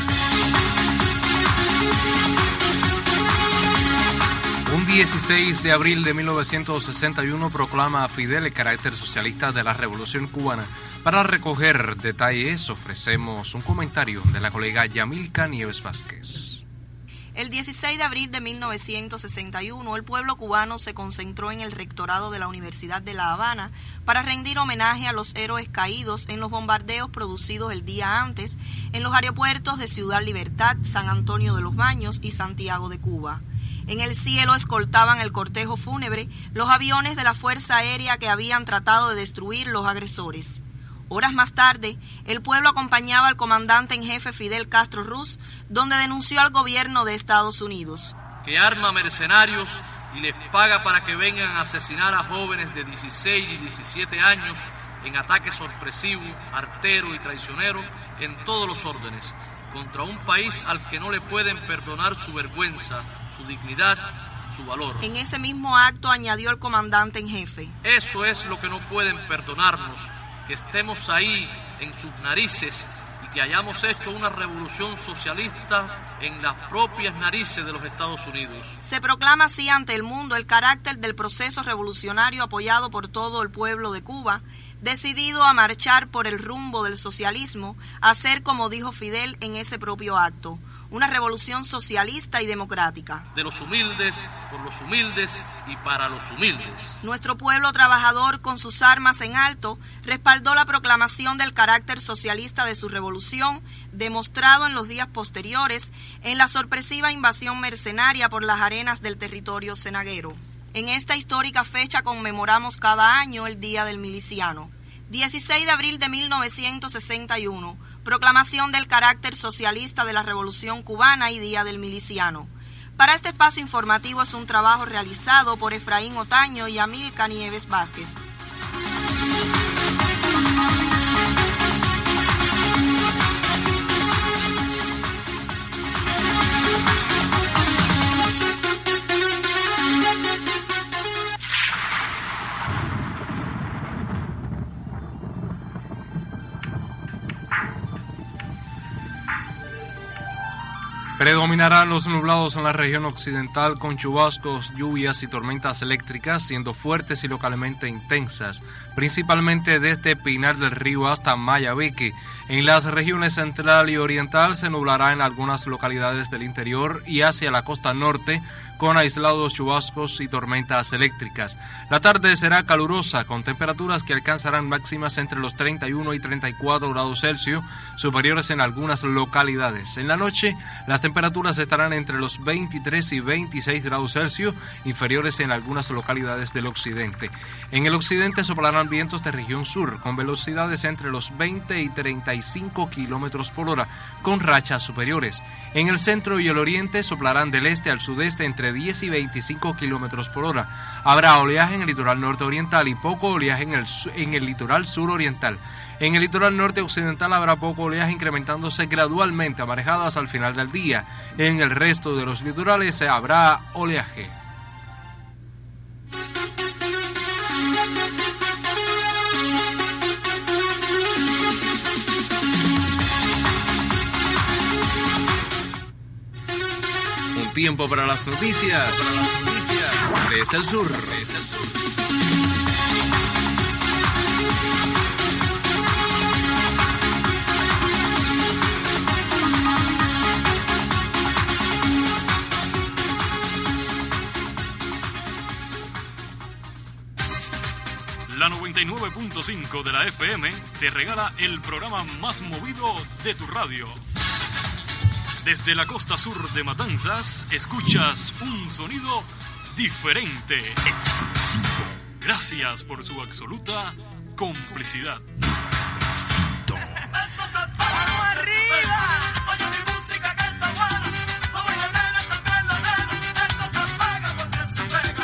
Un dieciséis de abril de mil novecientos sesenta y uno proclama a Fidel el carácter socialista de la Revolución Cubana. Para recoger detalles ofrecemos un comentario de la colega Yamilka Nieves Vázquez. El dieciséis de abril de mil novecientos sesenta y uno, el pueblo cubano se concentró en el rectorado de la Universidad de La Habana para rendir homenaje a los héroes caídos en los bombardeos producidos el día antes en los aeropuertos de Ciudad Libertad, San Antonio de los Baños y Santiago de Cuba. En el cielo escoltaban el cortejo fúnebre los aviones de la Fuerza Aérea que habían tratado de destruir los agresores. Horas más tarde, el pueblo acompañaba al comandante en jefe Fidel Castro Ruz, donde denunció al gobierno de Estados Unidos. Que arma mercenarios y les paga para que vengan a asesinar a jóvenes de dieciséis y diecisiete años en ataques sorpresivos, arteros y traicioneros en todos los órdenes, contra un país al que no le pueden perdonar su vergüenza, su dignidad, su valor. En ese mismo acto añadió el comandante en jefe. Eso es lo que no pueden perdonarnos, que estemos ahí en sus narices y que hayamos hecho una revolución socialista en las propias narices de los Estados Unidos. Se proclama así ante el mundo el carácter del proceso revolucionario apoyado por todo el pueblo de Cuba, decidido a marchar por el rumbo del socialismo, a hacer como dijo Fidel en ese propio acto, una revolución socialista y democrática. De los humildes, por los humildes y para los humildes. Nuestro pueblo trabajador, con sus armas en alto, respaldó la proclamación del carácter socialista de su revolución, demostrado en los días posteriores en la sorpresiva invasión mercenaria por las arenas del territorio cenaguero. En esta histórica fecha conmemoramos cada año el Día del Miliciano. dieciséis de abril de mil novecientos sesenta y uno, proclamación del carácter socialista de la Revolución Cubana y Día del Miliciano. Para este espacio informativo es un trabajo realizado por Efraín Otaño y Yamilka Nieves Vázquez. Predominarán los nublados en la región occidental con chubascos, lluvias y tormentas eléctricas, siendo fuertes y localmente intensas, principalmente desde Pinar del Río hasta Mayabeque. En las regiones central y oriental se nublará en algunas localidades del interior y hacia la costa norte, con aislados chubascos y tormentas eléctricas. La tarde será calurosa, con temperaturas que alcanzarán máximas entre los treinta y uno y treinta y cuatro grados Celsius, superiores en algunas localidades. En la noche, las temperaturas estarán entre los veintitrés y veintiséis grados Celsius, inferiores en algunas localidades del occidente. En el occidente soplarán vientos de región sur, con velocidades entre los veinte y treinta y cinco kilómetros por hora, con rachas superiores. En el centro y el oriente soplarán del este al sudeste entre diez y veinticinco kilómetros por hora. Habrá oleaje en el litoral norte oriental y poco oleaje en el, en el litoral sur oriental. En el litoral norte occidental habrá poco oleaje, incrementándose gradualmente a marejadas al final del día. En el resto de los litorales habrá oleaje. Tiempo para las noticias, para las noticias desde el sur, desde el sur. La noventa y nueve punto cinco de la F M te regala el programa más movido de tu radio. Desde la costa sur de Matanzas, escuchas un sonido diferente. Exclusivo. Gracias por su absoluta complicidad. ¡Vamos arriba! Oye mi música que está buena. No voy a tener también la nena. Esto se paga porque se pega.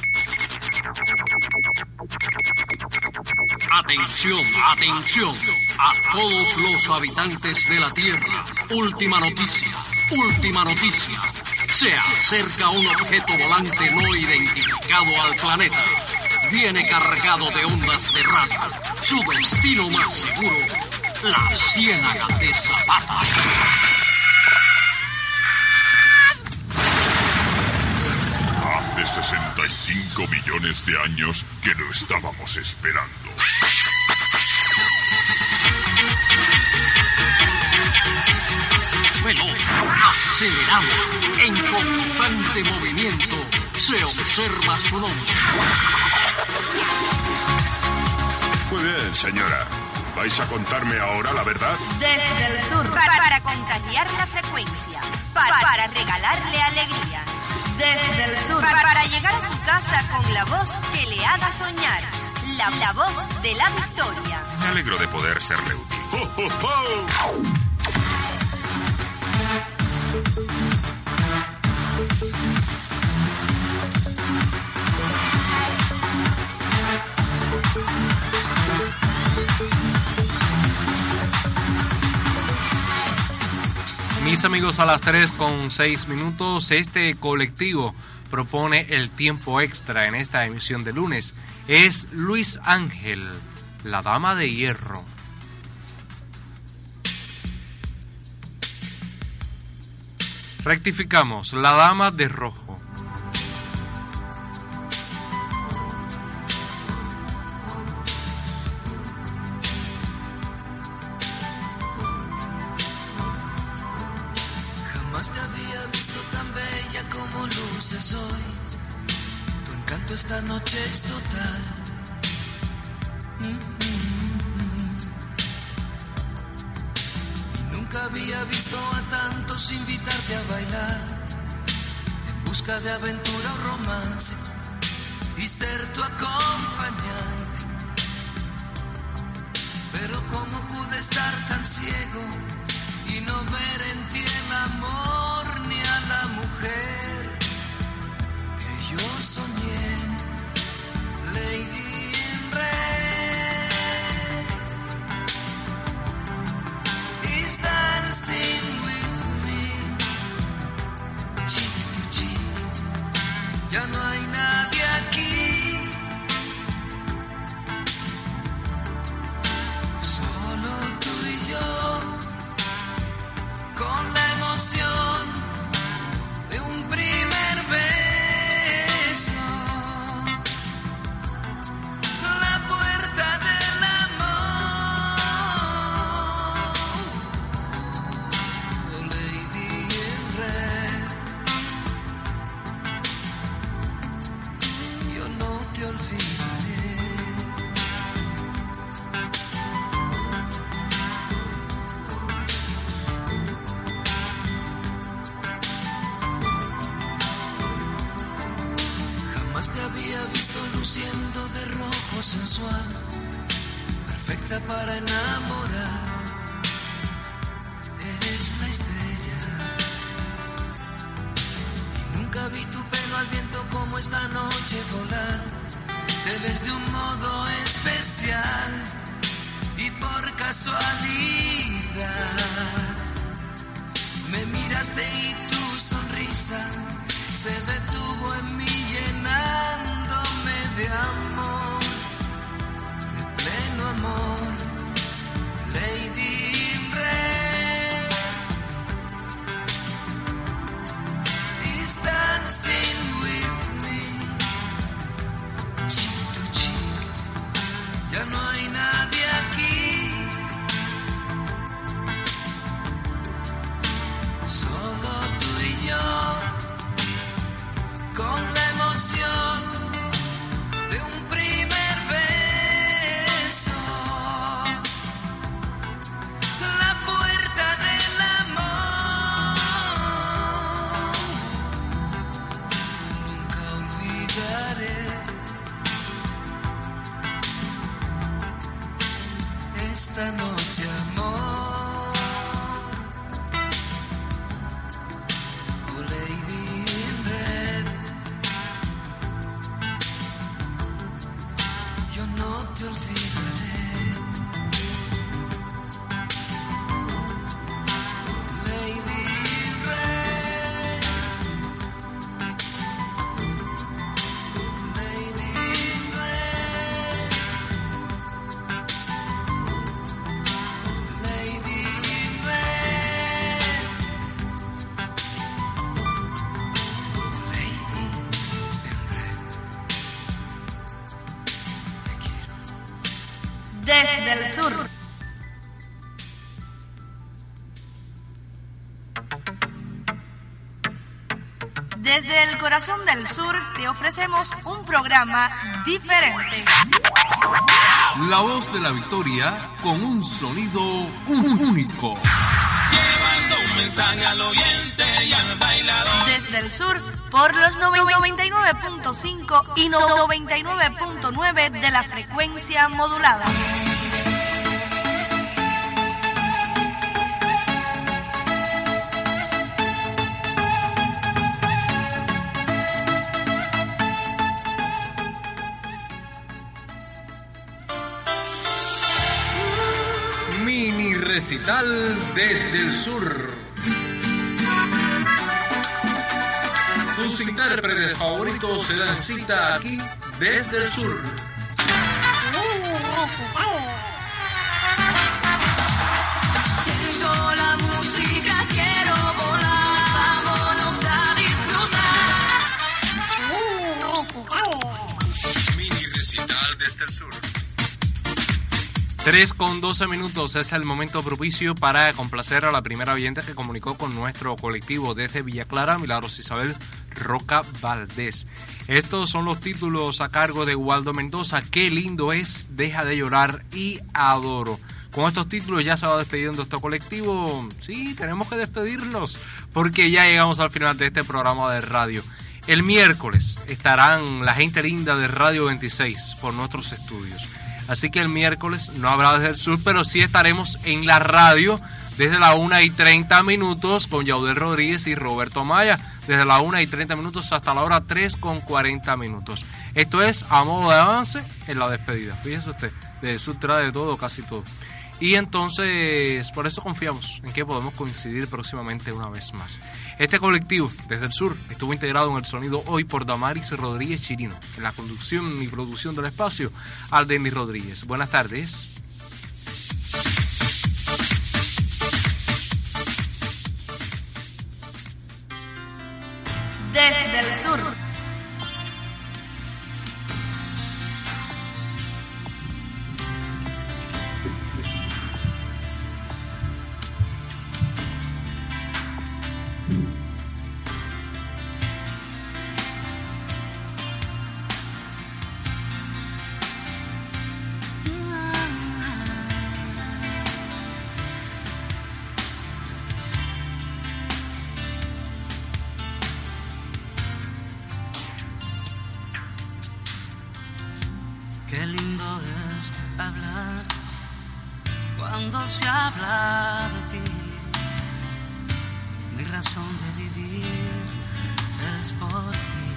Atención, atención. A todos los habitantes de la Tierra, última noticia, última noticia. Se acerca un objeto volante no identificado al planeta. Viene cargado de ondas de radio. Su destino más seguro, la Ciénaga de Zapata. Hace sesenta y cinco millones de años que lo estábamos esperando. Veloz, acelerado, en constante movimiento, se observa su nombre. Muy bien, señora. ¿Vais a contarme ahora la verdad? Desde el sur, para, para contagiar la frecuencia, para, para regalarle alegría. Desde el sur, para, para llegar a su casa con la voz que le haga soñar, la, la voz de la victoria. Me alegro de poder serle útil. ¡Oh, oh, oh! Mis amigos, a las tres con seis minutos, este colectivo propone el tiempo extra en esta emisión de lunes. Es Luis Ángel, la Dama de Hierro. Rectificamos, la Dama de Rojo. Jamás te había visto tan bella como luces hoy. Tu encanto esta noche es total. Y nunca había visto a tantos invitarte a bailar en busca de aventura o romance y ser tu acompañante. Pero cómo pude estar tan ciego y no ver en ti el amor ni a la mujer que yo soñé, Lady in Red is dancing with me, cheek to cheek. Ya no hay nadie aquí, solo tú y yo, con la emoción de un primer beso, la puerta del amor, Lady in Red. Yo no te olvidaré. Jamás te había visto luciendo de rojo sensual, perfecta para enamorar. Eres la estrella y nunca vi tu pelo al viento como esta noche volar. Te ves de un modo especial y por casualidad me miraste y tu sonrisa se detuvo en mí, llenándome de amor, de pleno amor, Lady in Red is dancing with me, cheek to cheek. Ya no hay nadie aquí, solo tú y yo, con la emoción Desde el sur. Desde el corazón del sur te ofrecemos un programa diferente. La voz de la victoria con un sonido único. Llevando un mensaje al oyente y al bailador. Desde el sur, por los noventa y nueve punto cinco y noventa y nueve punto nueve de la frecuencia modulada. Recital desde el sur. Tus intérpretes favoritos se dan cita aquí desde el sur. Siento la música, quiero volar, vámonos a disfrutar. Mini recital desde el sur. tres con doce minutos es el momento propicio para complacer a la primera oyente que comunicó con nuestro colectivo desde Villa Clara, Milagros Isabel Roca Valdés. Estos son los títulos a cargo de Waldo Mendoza. Qué lindo es, Deja de llorar y Adoro. Con estos títulos ya se va despidiendo este colectivo. Sí, tenemos que despedirnos porque ya llegamos al final de este programa de radio. El miércoles estarán la gente linda de Radio veintiséis por nuestros estudios. Así que el miércoles no habrá desde el sur, pero sí estaremos en la radio desde la una y treinta minutos con Yaudel Rodríguez y Roberto Maya. Desde la una y treinta minutos hasta la hora tres con cuarenta minutos. Esto es a modo de avance en la despedida. Fíjese usted, desde el sur trae de todo, casi todo. Y entonces, por eso confiamos en que podemos coincidir próximamente una vez más. Este colectivo, desde el sur, estuvo integrado en el sonido hoy por Damaris Rodríguez Chirino. En la conducción y producción del espacio, Aldeni Rodríguez. Buenas tardes. Desde el sur. Qué lindo es hablar cuando se habla de ti. Mi razón de vivir es por ti.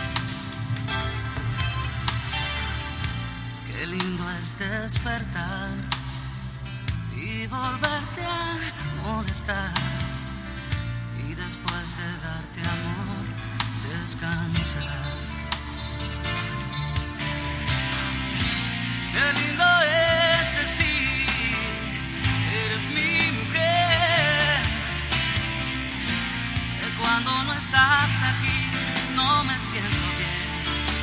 Qué lindo es despertar y volverte a molestar. Y después de darte amor, descansar. Qué lindo es decir, eres mi mujer. Que cuando no estás aquí, no me siento bien.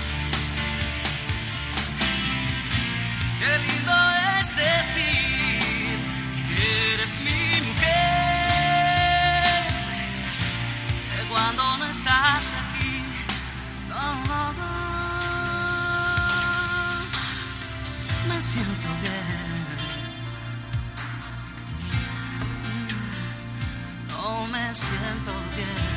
Qué lindo es decir, que eres mi mujer. Que cuando no estás aquí, no, no, no. Me siento bien, no me siento bien.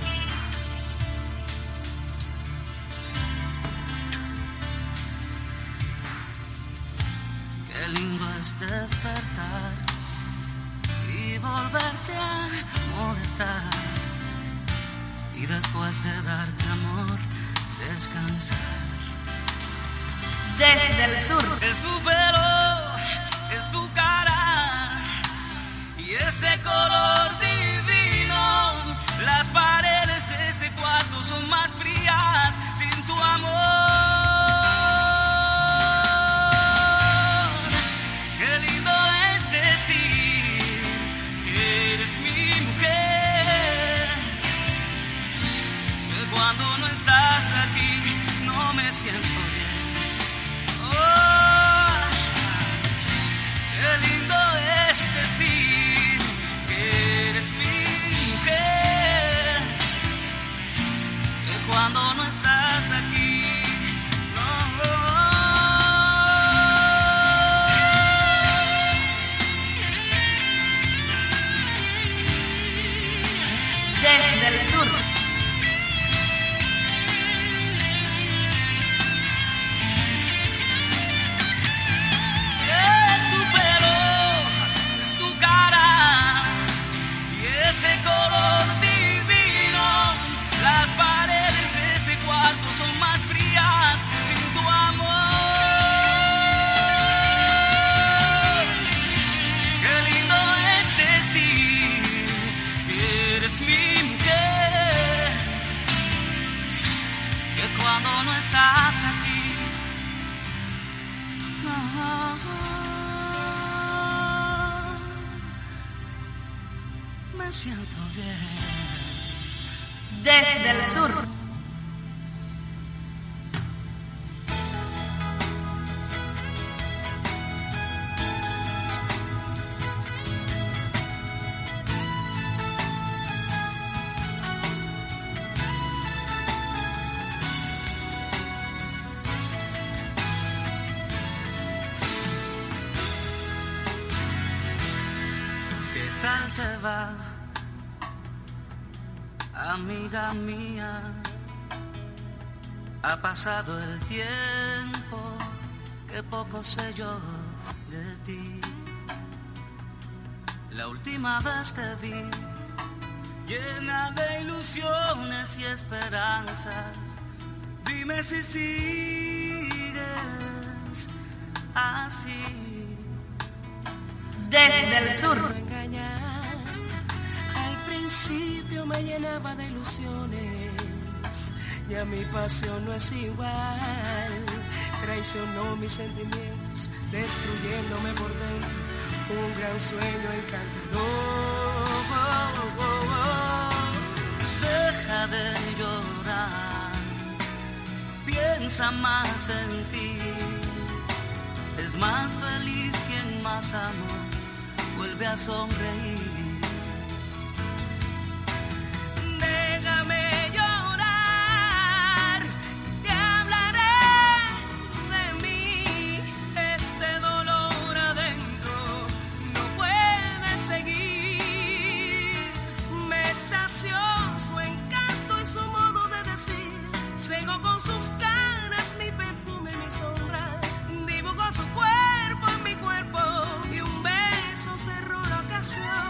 Qué lindo es despertar y volverte a molestar. Y después de darte amor, descansar. Desde el sur. Es tu pelo, es tu cara y ese color divino. Las paredes de este cuarto son más frías sin tu amor. Qué lindo es decir que eres mi mujer. Que cuando no estás aquí no me siento bien. Desde el sur. Es tu pelo, es tu cara y ese color divino. Las paredes de este cuarto son más frías sin tu amor. Qué lindo es decir que eres mi mujer, que cuando no estás aquí me siento bien. Desde el sur. ¿Qué tal te va, amiga mía? Ha pasado el tiempo, que poco sé yo de ti. La última vez te vi llena de ilusiones y esperanzas. Dime si sigues así. Desde el sur. Al principio me llenaba de ilusiones, ya mi pasión no es igual. Traicionó mis sentimientos, destruyéndome por dentro un gran sueño encantador. Deja de llorar, piensa más en ti. Es más feliz quien más amor vuelve a sonreír. Déjame llorar, te hablaré de mí. Este dolor adentro no puede seguir. Me estació su encanto y su modo de decir. Cegó con sus caras mi perfume y mi sombra. Dibujó su cuerpo en mi cuerpo y un beso cerró la ocasión.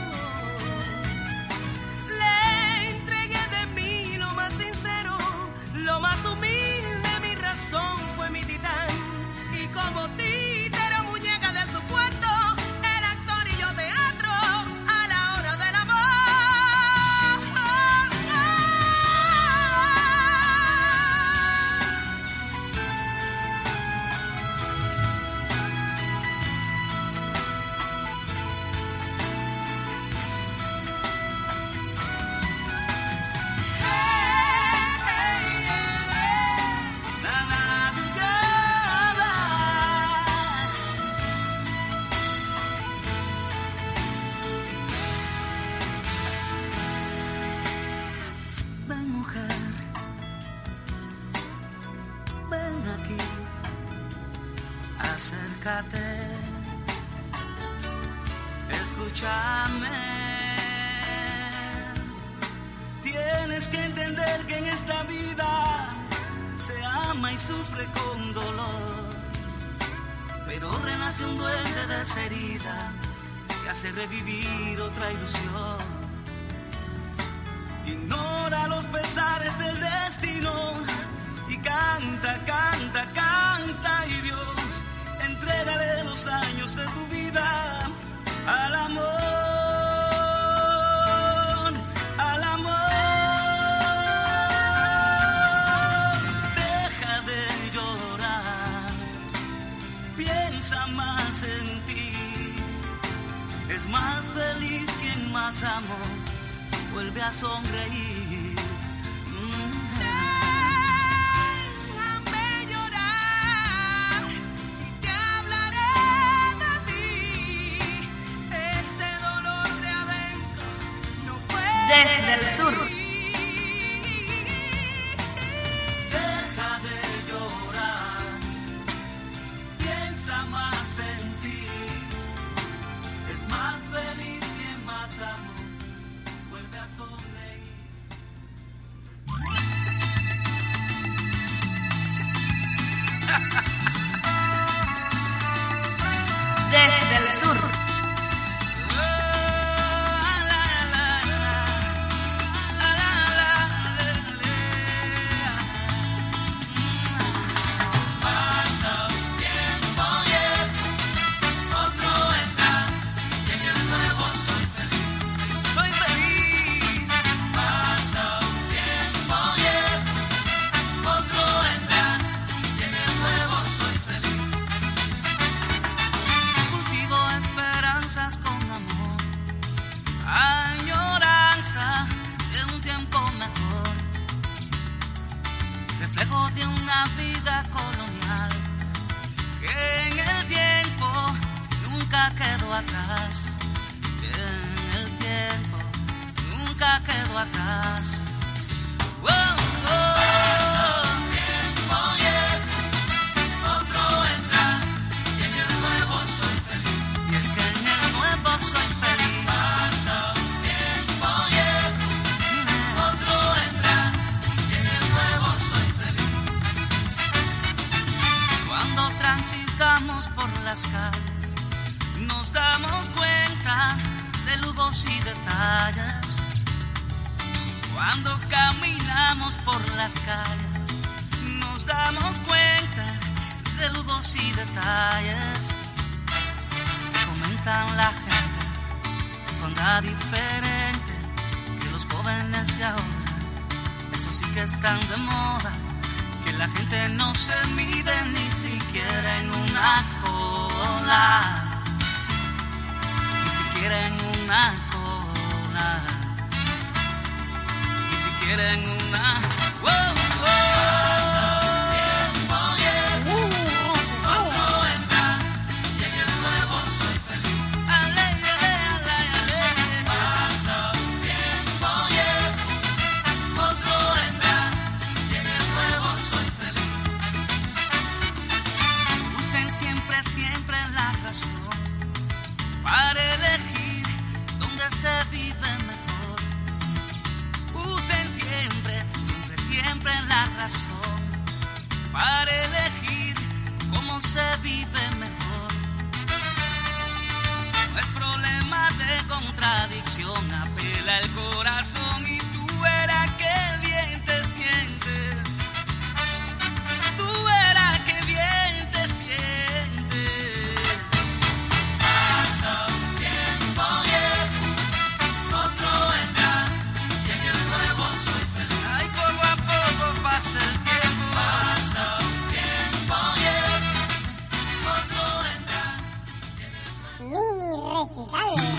Le entregué de mí lo más sincero, lo más humilde, mi razón fue mi titán. Y como títere muñeca de su cuarto, el actor y yo teatro a la hora del amor. Ven, mujer, ven aquí, acércate, escúchame. Tienes que entender que en esta vida se ama y sufre con dolor, pero renace un duende de esa herida que hace revivir otra ilusión. Ignora los pesares del destino y canta, canta, canta. Y Dios, entrégale los años de tu vida al amor, al amor. Deja de llorar, piensa más en ti. Es más feliz quien más amó vuelve a sonreír. Déjame llorar y te hablaré de ti. Este dolor de adentro no puede. Desde el sur. Deja de llorar, piensa más en ti. Es más feliz quien más amó vuelve a sonreír. Desde el sur. Pasa un tiempo y el otro entra, y en el nuevo soy feliz. Soy feliz. Pasa un tiempo y el otro entra, y en el nuevo soy feliz. Cultivo esperanzas con amor, añoranza de un tiempo mejor, reflejo de una vida colonial que en el tiempo nunca quedó atrás, que en el tiempo nunca quedó atrás. Oh, oh. Pasa un tiempo y el otro entra, y en el nuevo soy feliz. Y es que en el nuevo soy feliz. Pasa un tiempo y el otro entra, y en el nuevo soy feliz. Cuando transitamos por las calles, nos damos cuenta de lujos y detalles. Cuando caminamos por las calles, nos damos cuenta de lujos y detalles. Comentan la gente, es bondad diferente que los jóvenes de ahora. Eso sí que están de moda, que la gente no se mide ni siquiera en una cola, ni siquiera en una cola, ni siquiera en una. ¡Wow, wow! Pasa un tiempo y el otro entra, y en el nuevo soy feliz. Ale, ale, ale, ale. Pasa un tiempo y el otro entra, y en el nuevo soy feliz. Usen siempre, siempre la razón para elegir dónde se vive mejor. Usen siempre, siempre, siempre la razón para elegir cómo se vive mejor. No es problema de contradicción, apela el corazón y tú verás qué bien te sientes. Tú verás qué bien te sientes. Pasa un tiempo y el otro entra, y en el nuevo soy feliz. Ay, poco a poco pasa el tiempo. Pasa un tiempo y el otro entra. Mini recital.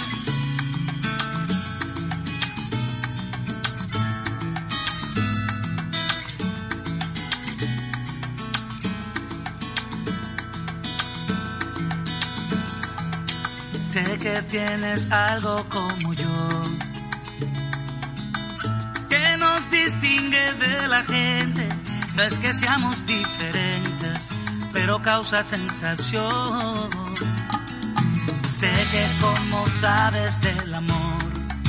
Sé que tienes algo como yo, que nos distingue de la gente. No es que seamos diferentes, pero causa sensación. Sé que como sabes del amor,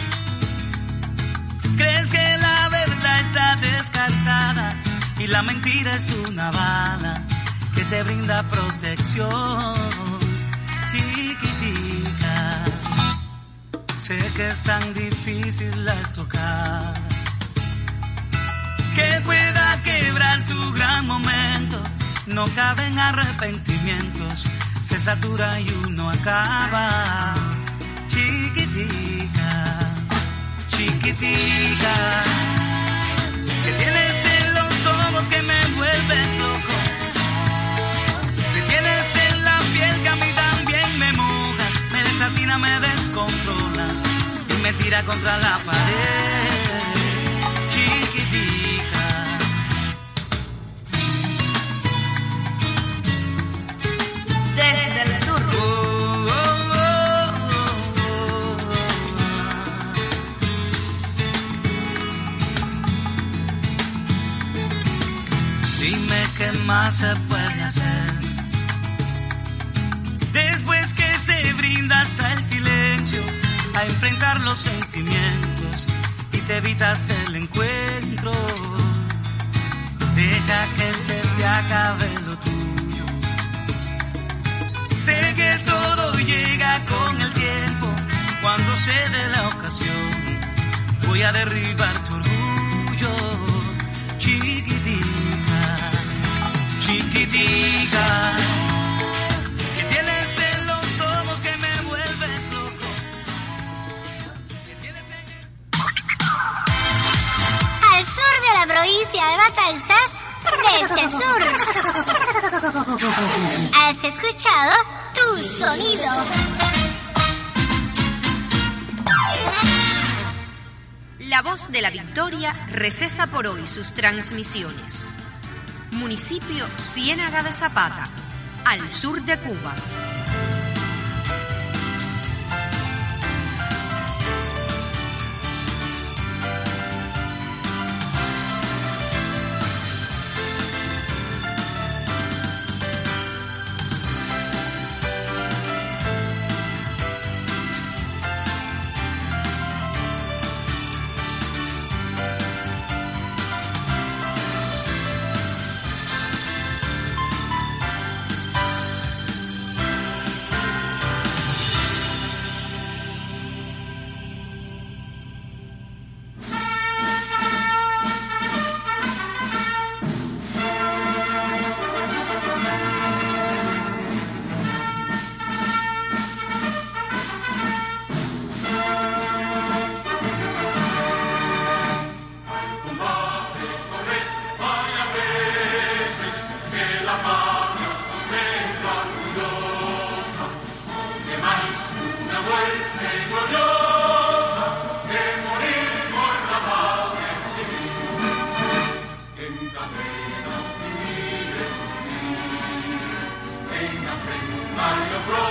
crees que la verdad está descartada y la mentira es una bala que te brinda protección. Chiquitica, sé que es tan difícil la estocada, que pueda quebrar tu gran momento. No caben arrepentimientos, se satura y uno acaba. Chiquitica, chiquitica, que tienes en los ojos que me vuelves loco, que tienes en la piel que a mí también me moja, me desatina, me descontrola y me tira contra la pared. Chiquitica, Desde el sur. oh, oh, oh, oh, oh. Dime qué más se puede hacer después que se brinda hasta el silencio a enfrentar los sentimientos y te evitas el encuentro. Deja que se te acabe lo tuyo. Sé que todo llega con el tiempo. Cuando se dé la ocasión, voy a derribar tu orgullo, chiquitica, chiquitica. Que tienes en los ojos que me vuelves loco. Que tienes en... Al sur de la provincia de Matanzas, desde el sur. Has escuchado Tu Sonido. La Voz de la Victoria recesa por hoy sus transmisiones. Municipio Ciénaga de Zapata, al sur de Cuba. Mario Bros.